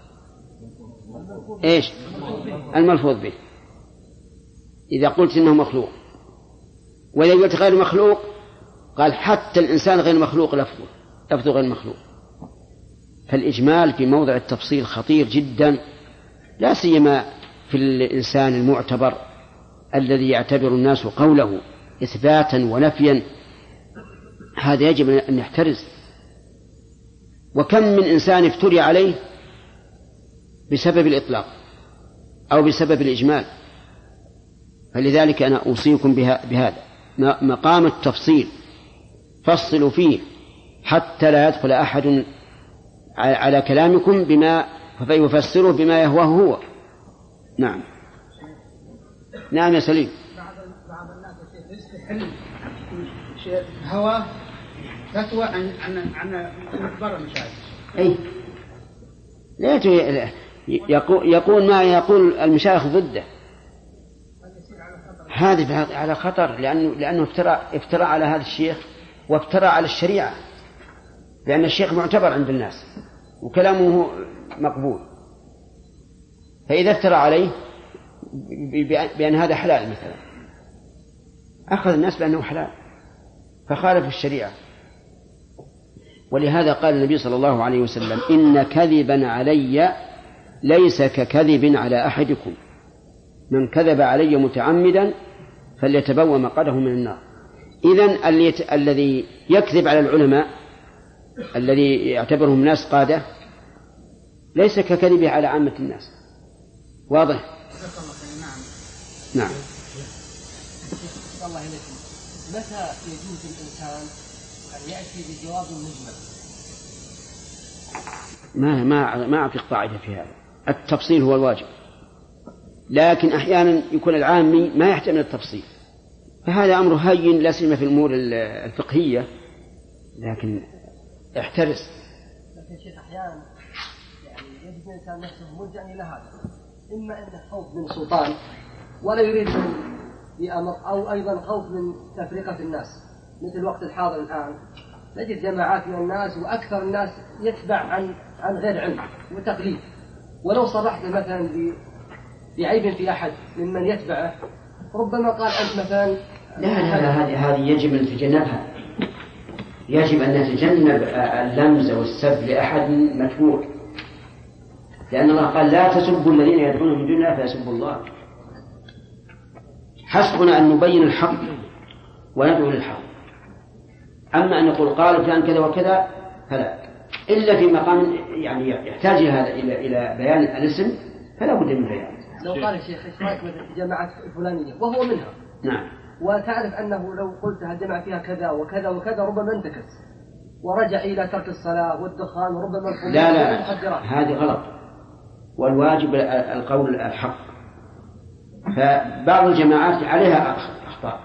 إيش؟ الملفوظ به، إذا قلت إنه مخلوق. وإذا قلت غير مخلوق قال حتى الإنسان غير مخلوق لفظه غير مخلوق. فالإجمال في موضع التفصيل خطير جدا، لا سيما في الإنسان المعتبر الذي يعتبر الناس قوله إثباتا ونفيا. هذا يجب أن يحترز. وكم من إنسان افتري عليه بسبب الإطلاق أو بسبب الإجمال. فلذلك أنا أوصيكم بهذا مقام التفصيل، فصلوا فيه حتى لا يدخل أحد على كلامكم فيفسره بما يهواه هو. نعم. نعم يا سليم.
بعض الناس يستحل هواه فتوى عن مقبر المشايخ.
أي لا يقول ما يقول المشايخ ضده. هذا على خطر، لأنه افترى على هذا الشيخ وافترى على الشريعة، لأن الشيخ معتبر عند الناس وكلامه مقبول. فإذا افترى عليه بأن هذا حلال مثلا، أخذ الناس بأنه حلال فخالف الشريعة. ولهذا قال النبي صلى الله عليه وسلم: إن كذبا علي ليس ككذب على أحدكم، من كذب علي متعمدا فليتبوأ مقعده من النار. إذن الذي يكذب على العلماء الذي يعتبرهم الناس قادة ليس ككذبه على عامة الناس. واضح؟ نعم.
الله إليكم، متى يجوز الإنسان أن يأتي بجواب مجمل؟
ما أعطيك قاعدة في هذا. التفصيل هو الواجب، لكن أحيانا يكون العامي ما يحتمل التفصيل، فهذا أمر هين لا سيما في الأمور الفقهية، لكن احترس.
لكن شيخ أحيانا يعني يجد الإنسان نفسه ملجأ إلى هذا، إما أنه خوف من سلطان ولا يريد بأمر، أو أيضا خوف من تفرقة الناس. مثل الوقت الحاضر الآن نجد جماعات من الناس وأكثر الناس يتبع عن غير علم وتقليد، ولو صرحت مثلا بعيب في أحد ممن يتبعه ربما قال أنت مثلا
هذه يجب أن نتجنبها. يجب أن نتجنب اللمز والسب لأحد متبوع، لأن الله قال: لا تسبوا الذين يدعون من دون الله فيسبوا الله. حسبنا أن نبين الحق وندعو للحق. أما أن نقول قال فلان كذا وكذا فلا، إلا في مقام يعني يحتاج هذا إلى بيان الاسم فلا بد من بيان.
لو قال الشيخ ايش رايك مثلا في جماعة فلانية وهو منها،
نعم،
وتعرف أنه لو قلت هالجماعة فيها كذا وكذا وكذا ربما انتكس ورجع إلى ترك الصلاة والدخان وربما
لا هذه غلط، والواجب القول الحق. فبعض الجماعات عليها أخطاء،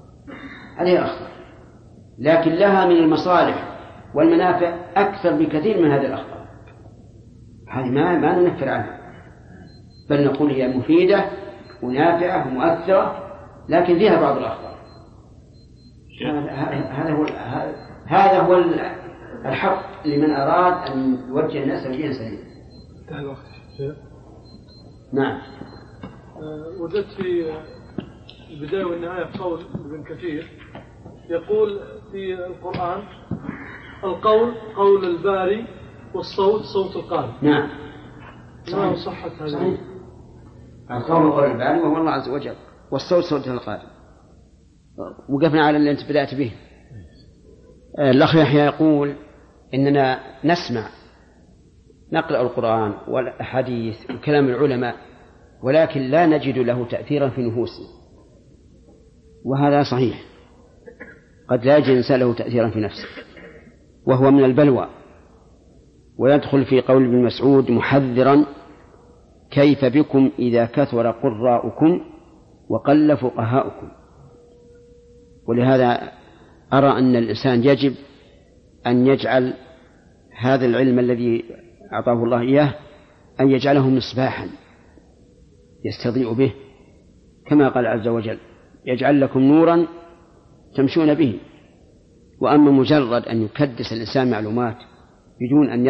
لكن لها من المصالح والمنافع أكثر بكثير من هذه الأخطاء. هذه ما ننفر عنها، بل نقول هي مفيدة ونافعة ومؤثرة، لكن فيها بعض الأخطاء. هذا هو الحق لمن أراد أن يوجه الناس توجيها سليما.
انتهى الوقت.
نعم.
وجدت في البداية والنهاية قول ابن كثير يقول في القرآن القول قول الباري والصوت صوت القارئ.
نعم.
ما صحت هذه؟
القول قول الباري وهو الله عز وجل، والصوت صوت القارئ. وقفنا على اللي أنت بدأت به. الأخ يحيى يقول إننا نسمع نقرأ القرآن والأحاديث وكلام العلماء ولكن لا نجد له تأثيرا في نفوسنا، وهذا صحيح. قد لا يجد الإنسان له تأثيرا في نفسه، وهو من البلوى، ويدخل في قول ابن مسعود محذرا: كيف بكم إذا كثر قراؤكم وقل فقهاؤكم. ولهذا أرى أن الإنسان يجب أن يجعل هذا العلم الذي أعطاه الله إياه أن يجعله مصباحا يستضيء به، كما قال عز وجل: يجعل لكم نورا تمشون به. وأما مجرد أن يكدس الإنسان معلومات بدون أن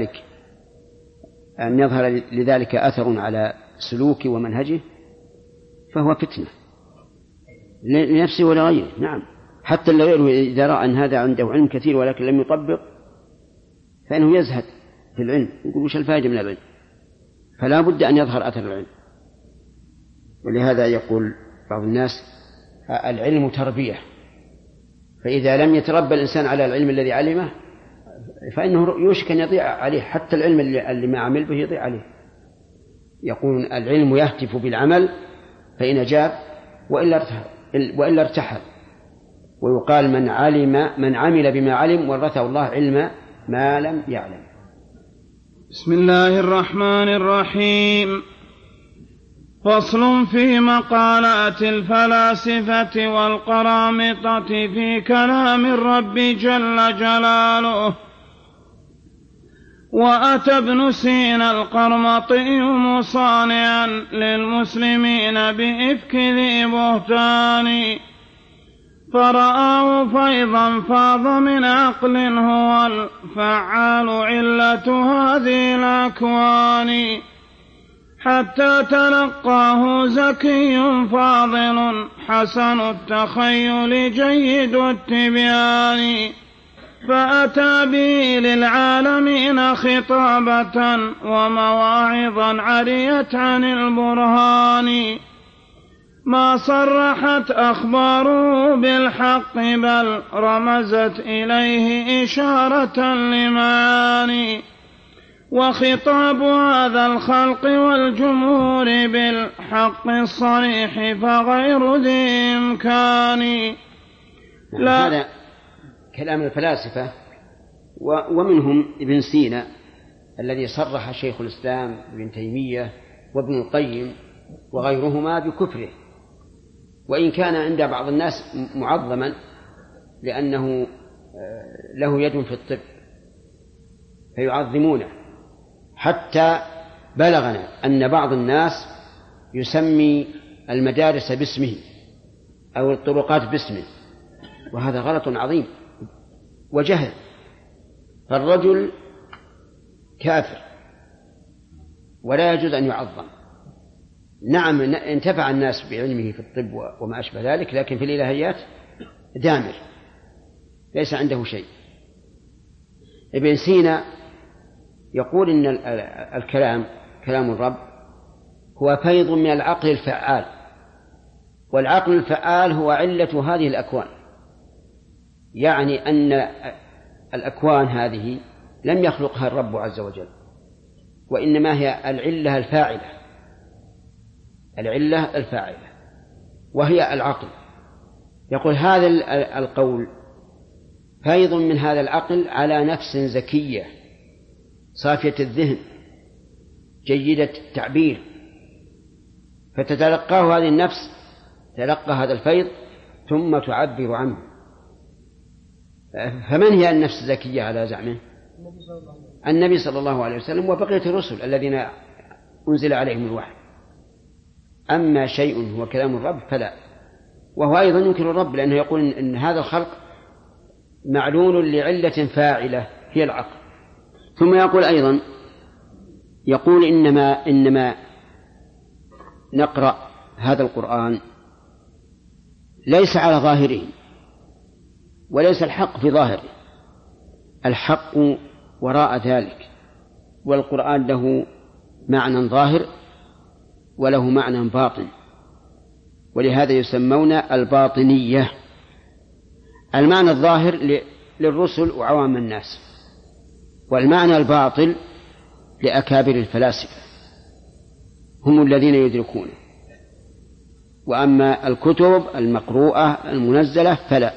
يظهر لذلك أثر على سلوكه ومنهجه فهو فتنة لنفسه ولغيره. نعم، حتى لغيره إذا رأى أن هذا عنده علم كثير ولكن لم يطبق فإنه يزهد في العلم، يقول: وش الفائدة من العلم؟ فلا بد أن يظهر أثر العلم. ولهذا يقول بعض الناس: العلم تربية، فإذا لم يتربى الإنسان على العلم الذي علمه فإنه يوشك أن يضيع عليه، حتى العلم اللي ما عمل به يضيع عليه. يقول: العلم يهتف بالعمل فإن أجاب وإلا ارتحل. ويقال: من عمل بما علم ورثه الله علم ما لم يعلم.
بسم الله الرحمن الرحيم. فصل في مقالات الفلاسفة والقرامطة في كلام الرب جل جلاله. وأتى ابن سينا القرمطي مصانعا للمسلمين بإفك ذي بهتان، فرآه فيضا فاض من عقل هو الفعال علة هذه الأكوان، حتى تلقاه زكي فاضل حسن التخيل جيد التبيان، فأتى به للعالمين خطابة ومواعظا عريت عن البرهان، ما صرحت أخباره بالحق بل رمزت إليه إشارة لمعاني، وخطاب هذا الخلق والجمهور بالحق الصريح فغير ذي إمكان.
هذا كلام الفلاسفة، ومنهم ابن سينا الذي صرح شيخ الإسلام ابن تيمية وابن القيم وغيرهما بكفره، وإن كان عند بعض الناس معظما لأنه له يد في الطب فيعظمونه، حتى بلغنا أن بعض الناس يسمي المدارس باسمه أو الطرقات باسمه، وهذا غلط عظيم وجهل. فالرجل كافر ولا يجوز أن يعظم. نعم، انتفع الناس بعلمه في الطب وما أشبه ذلك، لكن في الإلهيات دامر ليس عنده شيء. ابن سينا يقول إن الكلام كلام الرب هو فيض من العقل الفعال، والعقل الفعال هو علة هذه الأكوان، يعني أن الأكوان هذه لم يخلقها الرب عز وجل، وإنما هي العلة الفاعلة وهي العقل. يقول هذا القول فيض من هذا العقل على نفس زكية صافية الذهن جيدة التعبير، فتتلقاه هذه النفس، تلقى هذا الفيض ثم تعبر عنه. فمن هي النفس الزكية على زعمه؟ النبي صلى الله عليه وسلم وبقية الرسل الذين أنزل عليهم الوحي. أما شيء هو كلام الرب فلا. وهو أيضا ينكر الرب، لأنه يقول إن هذا الخلق معلول لعلة فاعلة هي العقل. ثم يقول أيضا إنما نقرأ هذا القرآن ليس على ظاهره، وليس الحق في ظاهره، الحق وراء ذلك، والقرآن له معنى ظاهر وله معنى باطن، ولهذا يسمون الباطنية. المعنى الظاهر للرسل وعوام الناس، والمعنى الباطل لأكابر الفلاسفة هم الذين يدركونه، وأما الكتب المقروءة المنزلة فلا.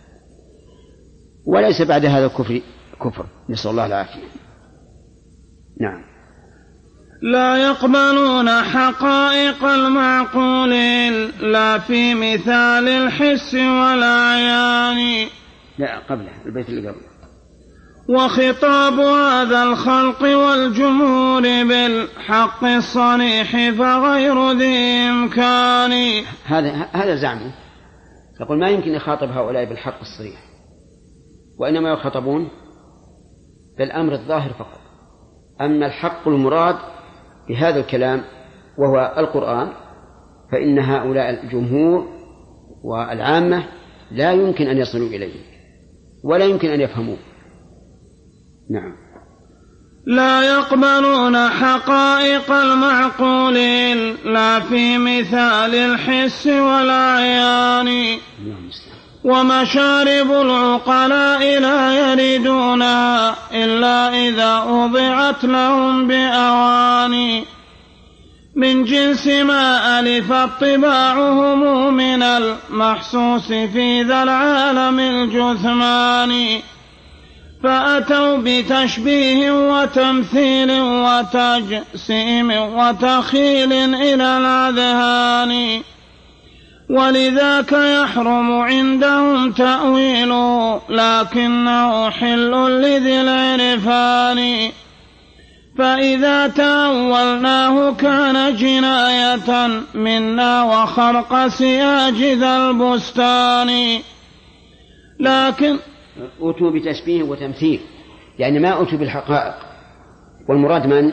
وليس بعد هذا كفر، نسأل الله العافية. نعم.
لا يقبلون حقائق المعقول لا في مثال الحس والأعيان.
لا، قبله البيت اللي قبله.
وخطاب هذا الخلق والجمهور بالحق الصريح فغير ذي إمكان.
هذا زعمه، يقول ما يمكن يخاطب هؤلاء بالحق الصريح، وإنما يخاطبون بالأمر الظاهر فقط. أما الحق المراد بهذا الكلام وهو القرآن فإن هؤلاء الجمهور والعامة لا يمكن أن يصلوا إليه ولا يمكن أن يفهموه. نعم.
لا يقبلون حقائق المعقول لا في مثال الحس والأعيان. ومشارب العقلاء لا يردونها إلا إذا وضعت لهم بأواني من جنس ما ألفت طباعهم من المحسوس في ذا العالم الجثماني. فأتوا بتشبيه وتمثيل وتجسيم وتخيل إلى الأذهان، ولذاك يحرم عندهم تأويله لكنه حل لذي العرفان. فإذا تأولناه كان جناية منا وخرق سياج ذا البستان. لكن
أتوا بتشبيه وتمثيل، يعني ما أتوا بالحقائق، والمراد من؟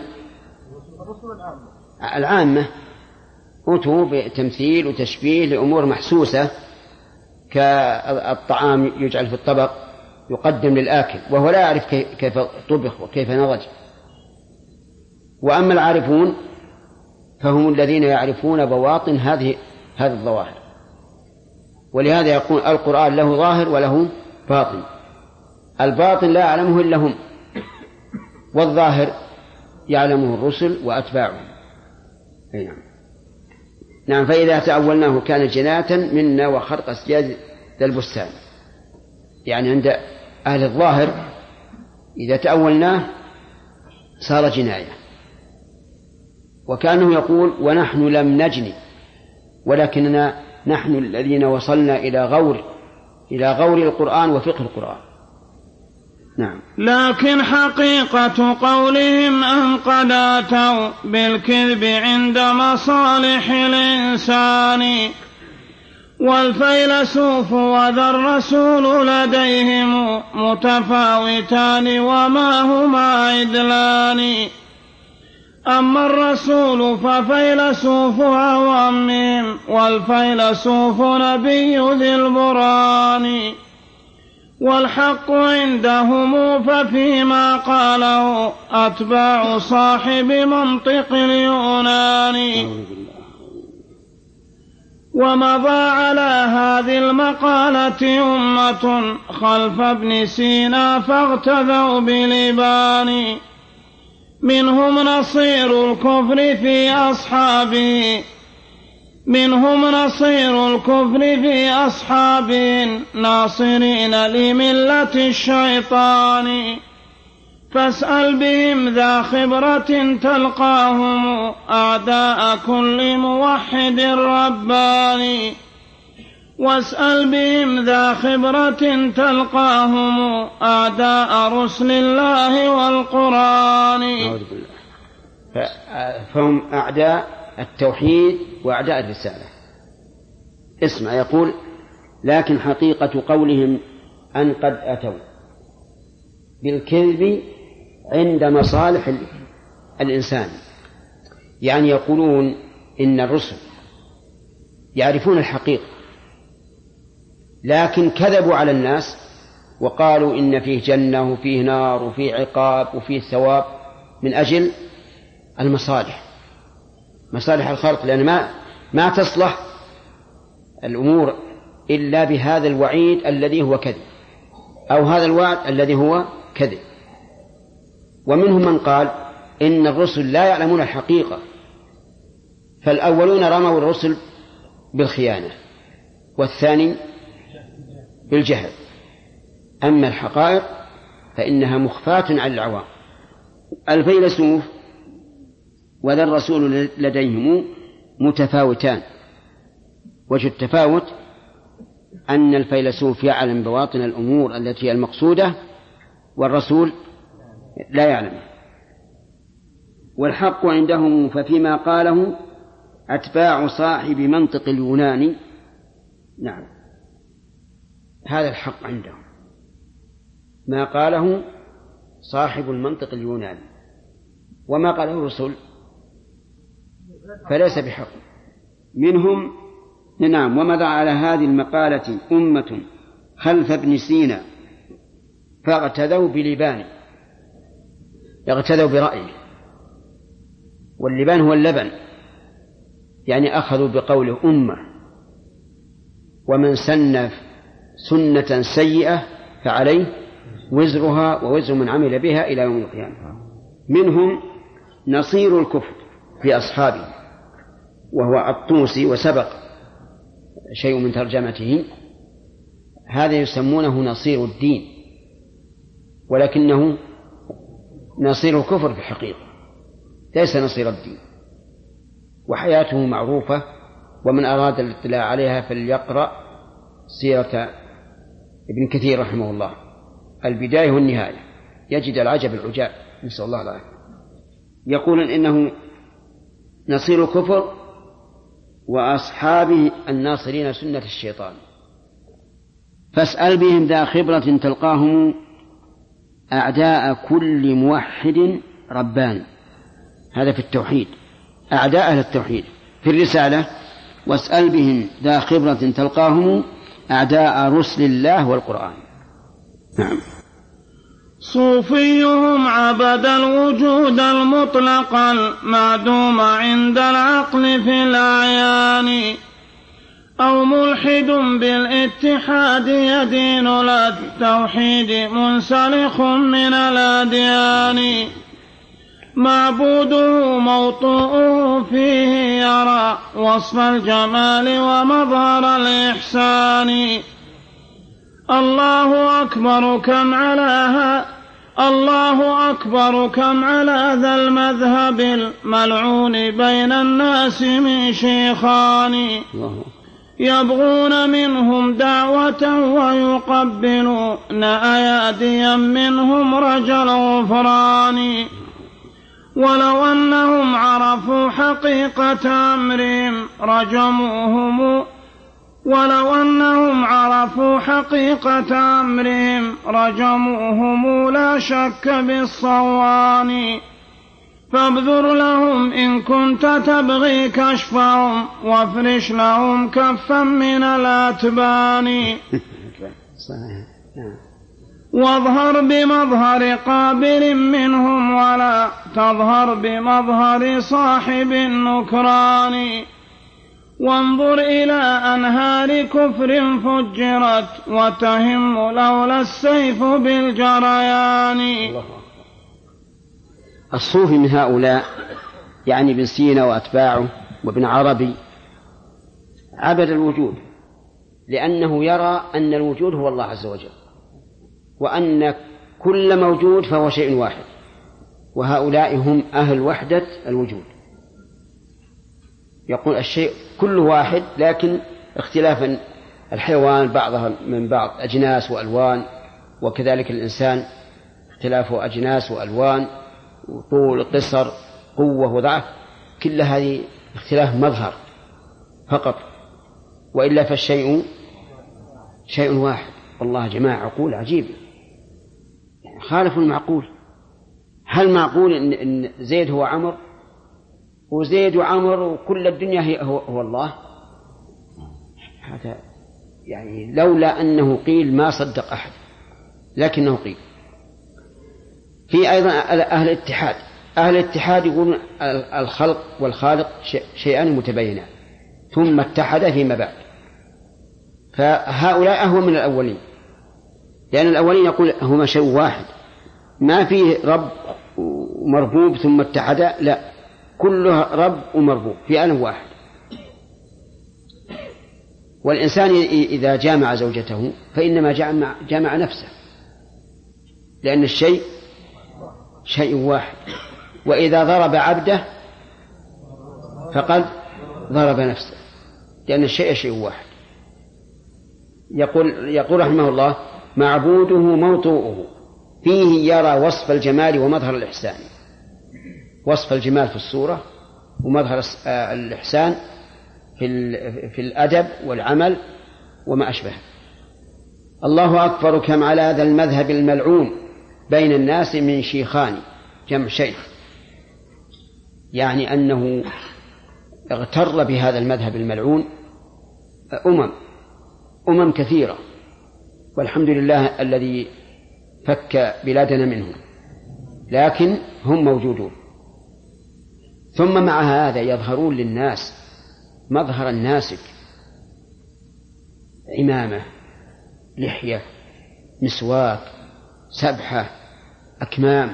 العامة. أتوا بتمثيل وتشبيه لأمور محسوسة كالطعام يجعل في الطبق يقدم للآكل وهو لا يعرف كيف طبخ وكيف نضج. وأما العارفون فهم الذين يعرفون بواطن هذه الظواهر، ولهذا يقول القرآن له ظاهر وله باطن. الباطن لا يعلمه إلا هم، والظاهر يعلمه الرسل وأتباعهم. نعم. فإذا تأولناه كان جناية منا وخرق سياج ذا البستان، يعني عند أهل الظاهر إذا تأولناه صار جناية. وكانه يقول ونحن لم نجني ولكننا نحن الذين وصلنا إلى غور القرآن وفقه القرآن. نعم.
لكن حقيقة قولهم أن قد أتوا بالكذب عند مصالح الإنسان، والفيلسوف وذا الرسول لديهم متفاوتان وما هما عدلان. أما الرسول ففيلسوف عوامهم والفيلسوف نبي ذي البرهان. والحق عندهم ففيما قاله أتباع صاحب منطق اليونان. ومضى على هذه المقالة أمة خلف ابن سينا فاغتذوا بلبان. منهم نصير الكفر في أصحابه ناصرين لملة الشيطان. فاسأل بهم ذا خبرة تلقاهم أعداء كل موحد رباني. واسأل بهم ذا خبرة تلقاهم أعداء رسل الله والقرآن.
فهم أعداء التوحيد وأعداء الرسالة. اسمع، يقول لكن حقيقة قولهم أن قد أتوا بالكذب عند مصالح الإنسان. يعني يقولون إن الرسل يعرفون الحقيقة لكن كذبوا على الناس وقالوا إن فيه جنة وفيه نار وفيه عقاب وفيه ثواب من أجل المصالح، مصالح الخلق، لأن ما تصلح الأمور إلا بهذا الوعيد الذي هو كذب أو هذا الوعد الذي هو كذب. ومنهم من قال إن الرسل لا يعلمون الحقيقة، فالأولون رموا الرسل بالخيانة والثاني بالجهل، أما الحقائق فإنها مخفاة على العوام. الفيلسوف وذا الرسول لديهم متفاوتان. وجه التفاوت أن الفيلسوف يعلم بواطن الأمور التي هي المقصودة والرسول لا يعلم. والحق عندهم ففيما قاله أتباع صاحب منطق اليوناني، نعم هذا الحق عندهم، ما قاله صاحب المنطق اليوناني، وما قاله الرسل فليس بحق منهم. نعم. ومضى على هذه المقالة أمة خلف ابن سينا فاغتدوا بلبان، اغتدوا برأيه، واللبان هو اللبن، يعني أخذوا بقوله أمة. ومن سن سنة سيئة فعليه وزرها ووزر من عمل بها إلى يوم القيامة. منهم نصير الكفر في أصحابه وهو الطوسي، وسبق شيء من ترجمته، هذا يسمونه نصير الدين، ولكنه نصير الكفر في الحقيقة، ليس نصير الدين. وحياته معروفة، ومن أراد الاطلاع عليها فليقرأ سيرة ابن كثير رحمه الله البداية والنهاية، يجد العجب العجاب، نسأل الله العافية. يقول إنه نصير الكفر وأصحابه الناصرين سنة الشيطان. فاسأل بهم ذا خبرة تلقاهم أعداء كل موحد ربان. هذا في التوحيد، أعداء أهل التوحيد. في الرسالة واسأل بهم ذا خبرة تلقاهم أعداء رسل الله والقرآن. نعم.
صوفيهم عبد الوجود المطلق المعدوم عند العقل في الأعيان، أو ملحد بالاتحاد يدين للتوحيد منسلخ من الأديان، معبوده موطوءه فيه يرى وصف الجمال ومظهر الإحسان. الله أكبر كم على ذا المذهب الملعون بين الناس من شيخان، يبغون منهم دعوة ويقبلون أياديا منهم رجا الغفران. ولو أنهم عرفوا حقيقة أمرهم رجموهم لا شك بالصوان. فابذر لهم إن كنت تبغي كشفهم وافرش لهم كفا من الأتبان. واظهر بمظهر قابل منهم ولا تظهر بمظهر صاحب النكران. وانظر إلى أنهار كفر فجرت وتهم لولا السيف بالجريان.
الصوفي من هؤلاء يعني ابن سينا وأتباعه وابن عربي عبد الوجود، لأنه يرى أن الوجود هو الله عز وجل، وأن كل موجود فهو شيء واحد، وهؤلاء هم أهل وحدة الوجود. يقول الشيء كله واحد، لكن اختلافا الحيوان بعضها من بعض أجناس وألوان، وكذلك الإنسان اختلافه أجناس وألوان وطول قصر قوة وضعف، كل هذه اختلاف مظهر فقط، وإلا فالشيء شيء واحد. والله جماعة عقول عجيبة، خالفوا المعقول. هل معقول إن زيد هو عمر، وزيد وعمر وكل الدنيا هو الله؟ هذا يعني لولا أنه قيل ما صدق أحد، لكنه قيل. في أيضا أهل الاتحاد. أهل الاتحاد يقولون الخلق والخالق شيئان متباينان ثم اتحدا فيما بعد، فهؤلاء أهون من الأولين، لأن الأولين يقول هما شيء واحد، ما فيه رب ومربوب ثم اتحدا، لا، كله رب ومربوب في آن واحد. والإنسان إذا جامع زوجته فإنما جامع نفسه، لأن الشيء شيء واحد، وإذا ضرب عبده فقد ضرب نفسه، لأن الشيء شيء واحد. يقول رحمه الله: معبوده موطوءه فيه يرى وصف الجمال ومظهر الإحسان. وصف الجمال في الصورة ومظهر الإحسان في الأدب والعمل وما أشبه. الله أكبر كم على ذا المذهب الملعون بين الناس من شيخان، جمع شيخ، يعني أنه اغتر بهذا المذهب الملعون أمم كثيرة، والحمد لله الذي فك بلادنا منهم، لكن هم موجودون. ثم مع هذا يظهرون للناس مظهر الناسك، عمامة، لحية، مسواك، سبحة، أكمام،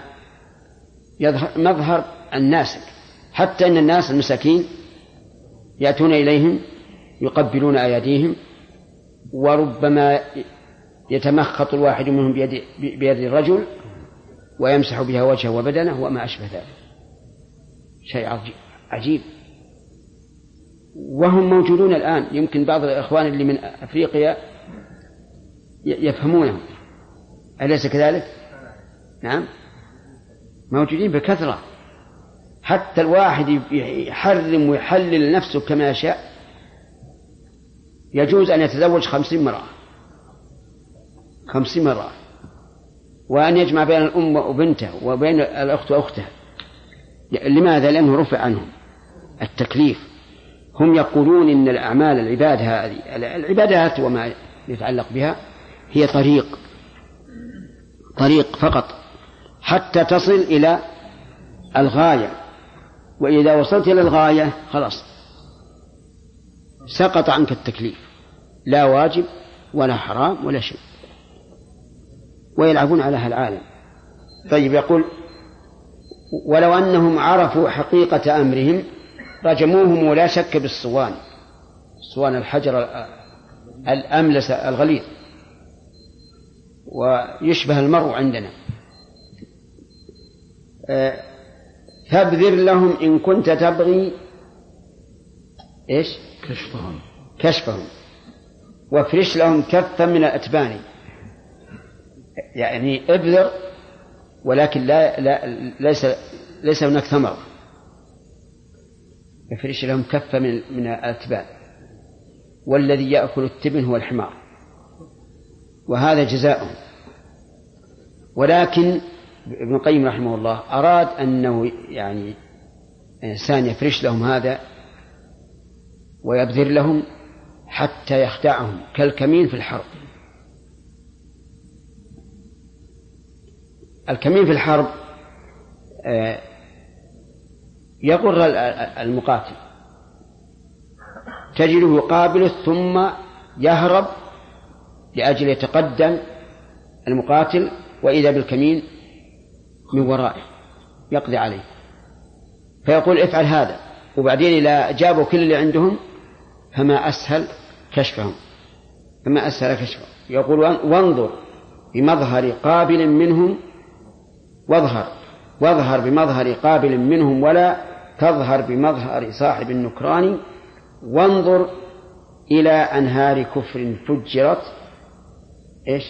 مظهر الناسك، حتى أن الناس المساكين يأتون إليهم يقبلون أيديهم، وربما يتمخط الواحد منهم بيد الرجل ويمسح بها وجهه وبدنه وما أشبه ذلك. شيء عجيب، وهم موجودون الآن. يمكن بعض الإخوان اللي من أفريقيا يفهمونه، أليس كذلك؟ نعم، موجودين بكثرة، حتى الواحد يحرم ويحلل نفسه كما يشاء. يجوز أن يتزوج 50 مرأة، 50 مرأة، وأن يجمع بين الأم وبنته وبين الأخت وأختها. لماذا؟ لأنه رفع عنهم التكليف. هم يقولون إن الأعمال العبادات وما يتعلق بها هي طريق فقط حتى تصل إلى الغاية، وإذا وصلت إلى الغاية خلاص سقط عنك التكليف، لا واجب ولا حرام ولا شيء، ويلعبون على العالم. طيب، يقول: ولو أنهم عرفوا حقيقة أمرهم رجموهم ولا شك بالصوان، الصوان الحجر الأملس الغليظ، ويشبه المرء عندنا. فابذر لهم إن كنت تبغي إيش؟ كشفهم وافرش لهم كفا من الأتبان. يعني ابذر ولكن ليس هناك ثمر، افرش لهم كفا من الأتبان، والذي يأكل التبن هو الحمار، وهذا جزاؤهم. ولكن ابن القيم رحمه الله أراد أنه يعني إنسان يفرش لهم هذا ويبذر لهم حتى يخدعهم كالكمين في الحرب. الكمين في الحرب يغر المقاتل، تجده يقابله ثم يهرب لأجل يتقدم المقاتل، وإذا بالكمين من ورائه يقضي عليه، فيقول افعل هذا، وبعدين إذا جابوا كل اللي عندهم فما أسهل كشفهم. يقول: وانظر بمظهر قابل منهم واظهر بمظهر قابل منهم ولا تظهر بمظهر صاحب النكران، وانظر إلى أنهار كفر فجرت إيش؟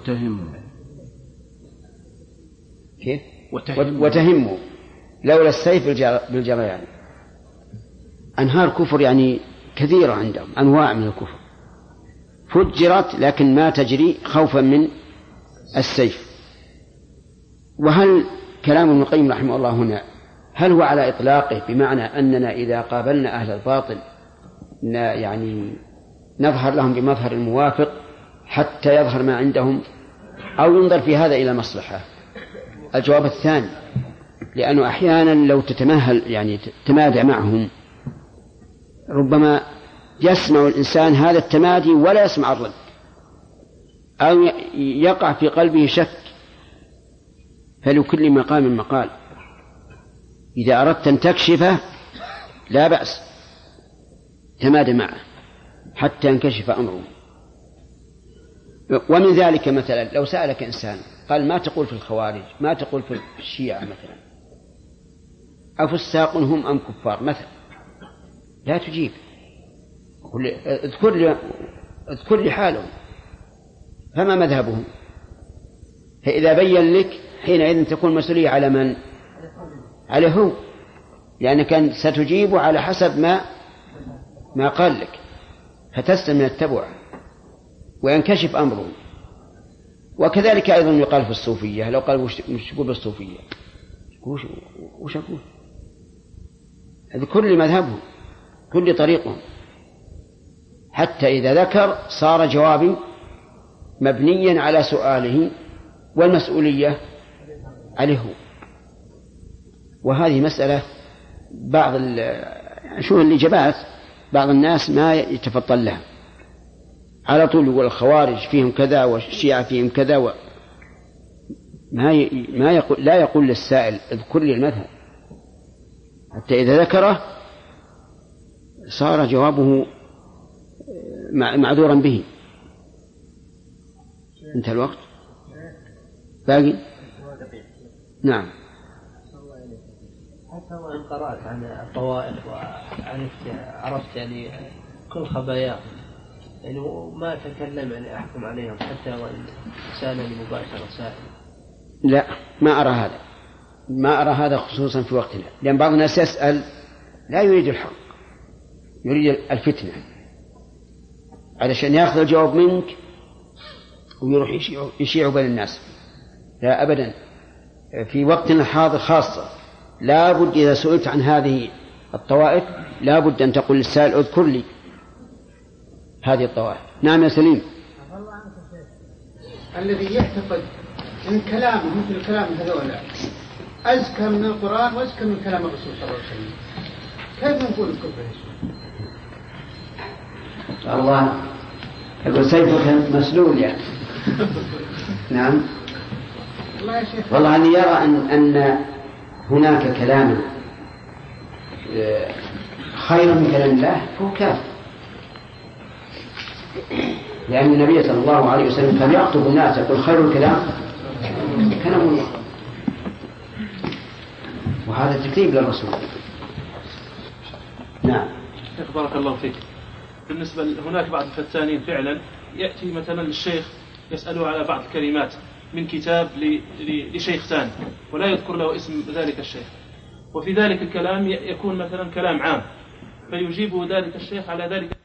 وتهموا لولا السيف بالجريان. أنهار كفر يعني كثيرة عندهم، أنواع من الكفر، فجرت لكن ما تجري خوفا من السيف. وهل كلام ابن القيم رحمه الله هنا هل هو على إطلاقه بمعنى أننا إذا قابلنا أهل الباطل يعني نظهر لهم بمظهر الموافق حتى يظهر ما عندهم، أو ينظر في هذا إلى مصلحة؟ الجواب الثاني، لأنه أحيانا لو تتمهل يعني تمادى معهم ربما يسمع الإنسان هذا التمادي ولا يسمع الرد، أو يقع في قلبه شك. فلكل مقام مقال، إذا أردت أن تكشفه لا بأس تمادى معه حتى ينكشف أمره. ومن ذلك مثلا لو سألك إنسان قال ما تقول في الخوارج، ما تقول في الشيعة مثلا، أفساق هم أم كفار مثلا، لا تجيب، اذكر لي حالهم فما مذهبهم، فإذا بين لك حينئذ تكون مسؤولية على من؟ عليه هو، لأنك ستجيب على حسب ما قال لك، فتسلم من التبع وينكشف أمره. وكذلك أيضا يقال في الصوفية، لو قال وش يقول بالصوفية، وش أقول؟ هذا كل مذهبه كل طريقهم، حتى إذا ذكر صار جوابي مبنيا على سؤاله والمسؤولية عليه. وهذه مسألة بعض شو الإجابات بعض الناس ما يتفطن لها، على طول يقول الخوارج فيهم كذا والشيعة فيهم كذا ما يقول، لا يقول للسائل اذكر لي المذهب، حتى إذا ذكره صار جوابه معذورا به. انتهى الوقت باقي؟ نعم.
حتى وإن قرأت عن الطوائف وعرفت يعني كل خباياهم يعني ما أتكلم يعني أحكم عليهم حتى وإن سألني مباشرة سائل.
لا، ما أرى هذا خصوصا في وقتنا، لأن بعض الناس يسأل لا يريد الحق، يريد الفتنة علشان يأخذ الجواب منك ويروح يشيع بين الناس. لا أبدا، في وقتنا الحاضر خاصة لا بد إذا سئلت عن هذه الطوائف لا بد أن تقول للسائل اذكر لي هذه الطوائف. نعم يا سليم.
الذي يعتقد أن كلامه مثل كلام هذول أزكى من القرآن وأزكى من كلام الرسول صلى الله عليه وسلم، كيف نقول الكفر؟
الله يقول سيفك مسلول يعني. نعم. والله أني يرى أن هناك كلام خير من كلام الله فهو كافر، لأن النبي صلى الله عليه وسلم كان يخطب الناس يقول خير الكلام كلام الله، وهذا تكذيب للرسول. نعم.
بارك الله فيك. بالنسبة هناك بعض الفتانين فعلا يأتي مثلا الشيخ يسأله على بعض الكلمات من كتاب لشيخ ثاني ولا يذكر له اسم ذلك الشيخ، وفي ذلك الكلام يكون مثلا كلام عام، فيجيبه ذلك الشيخ على ذلك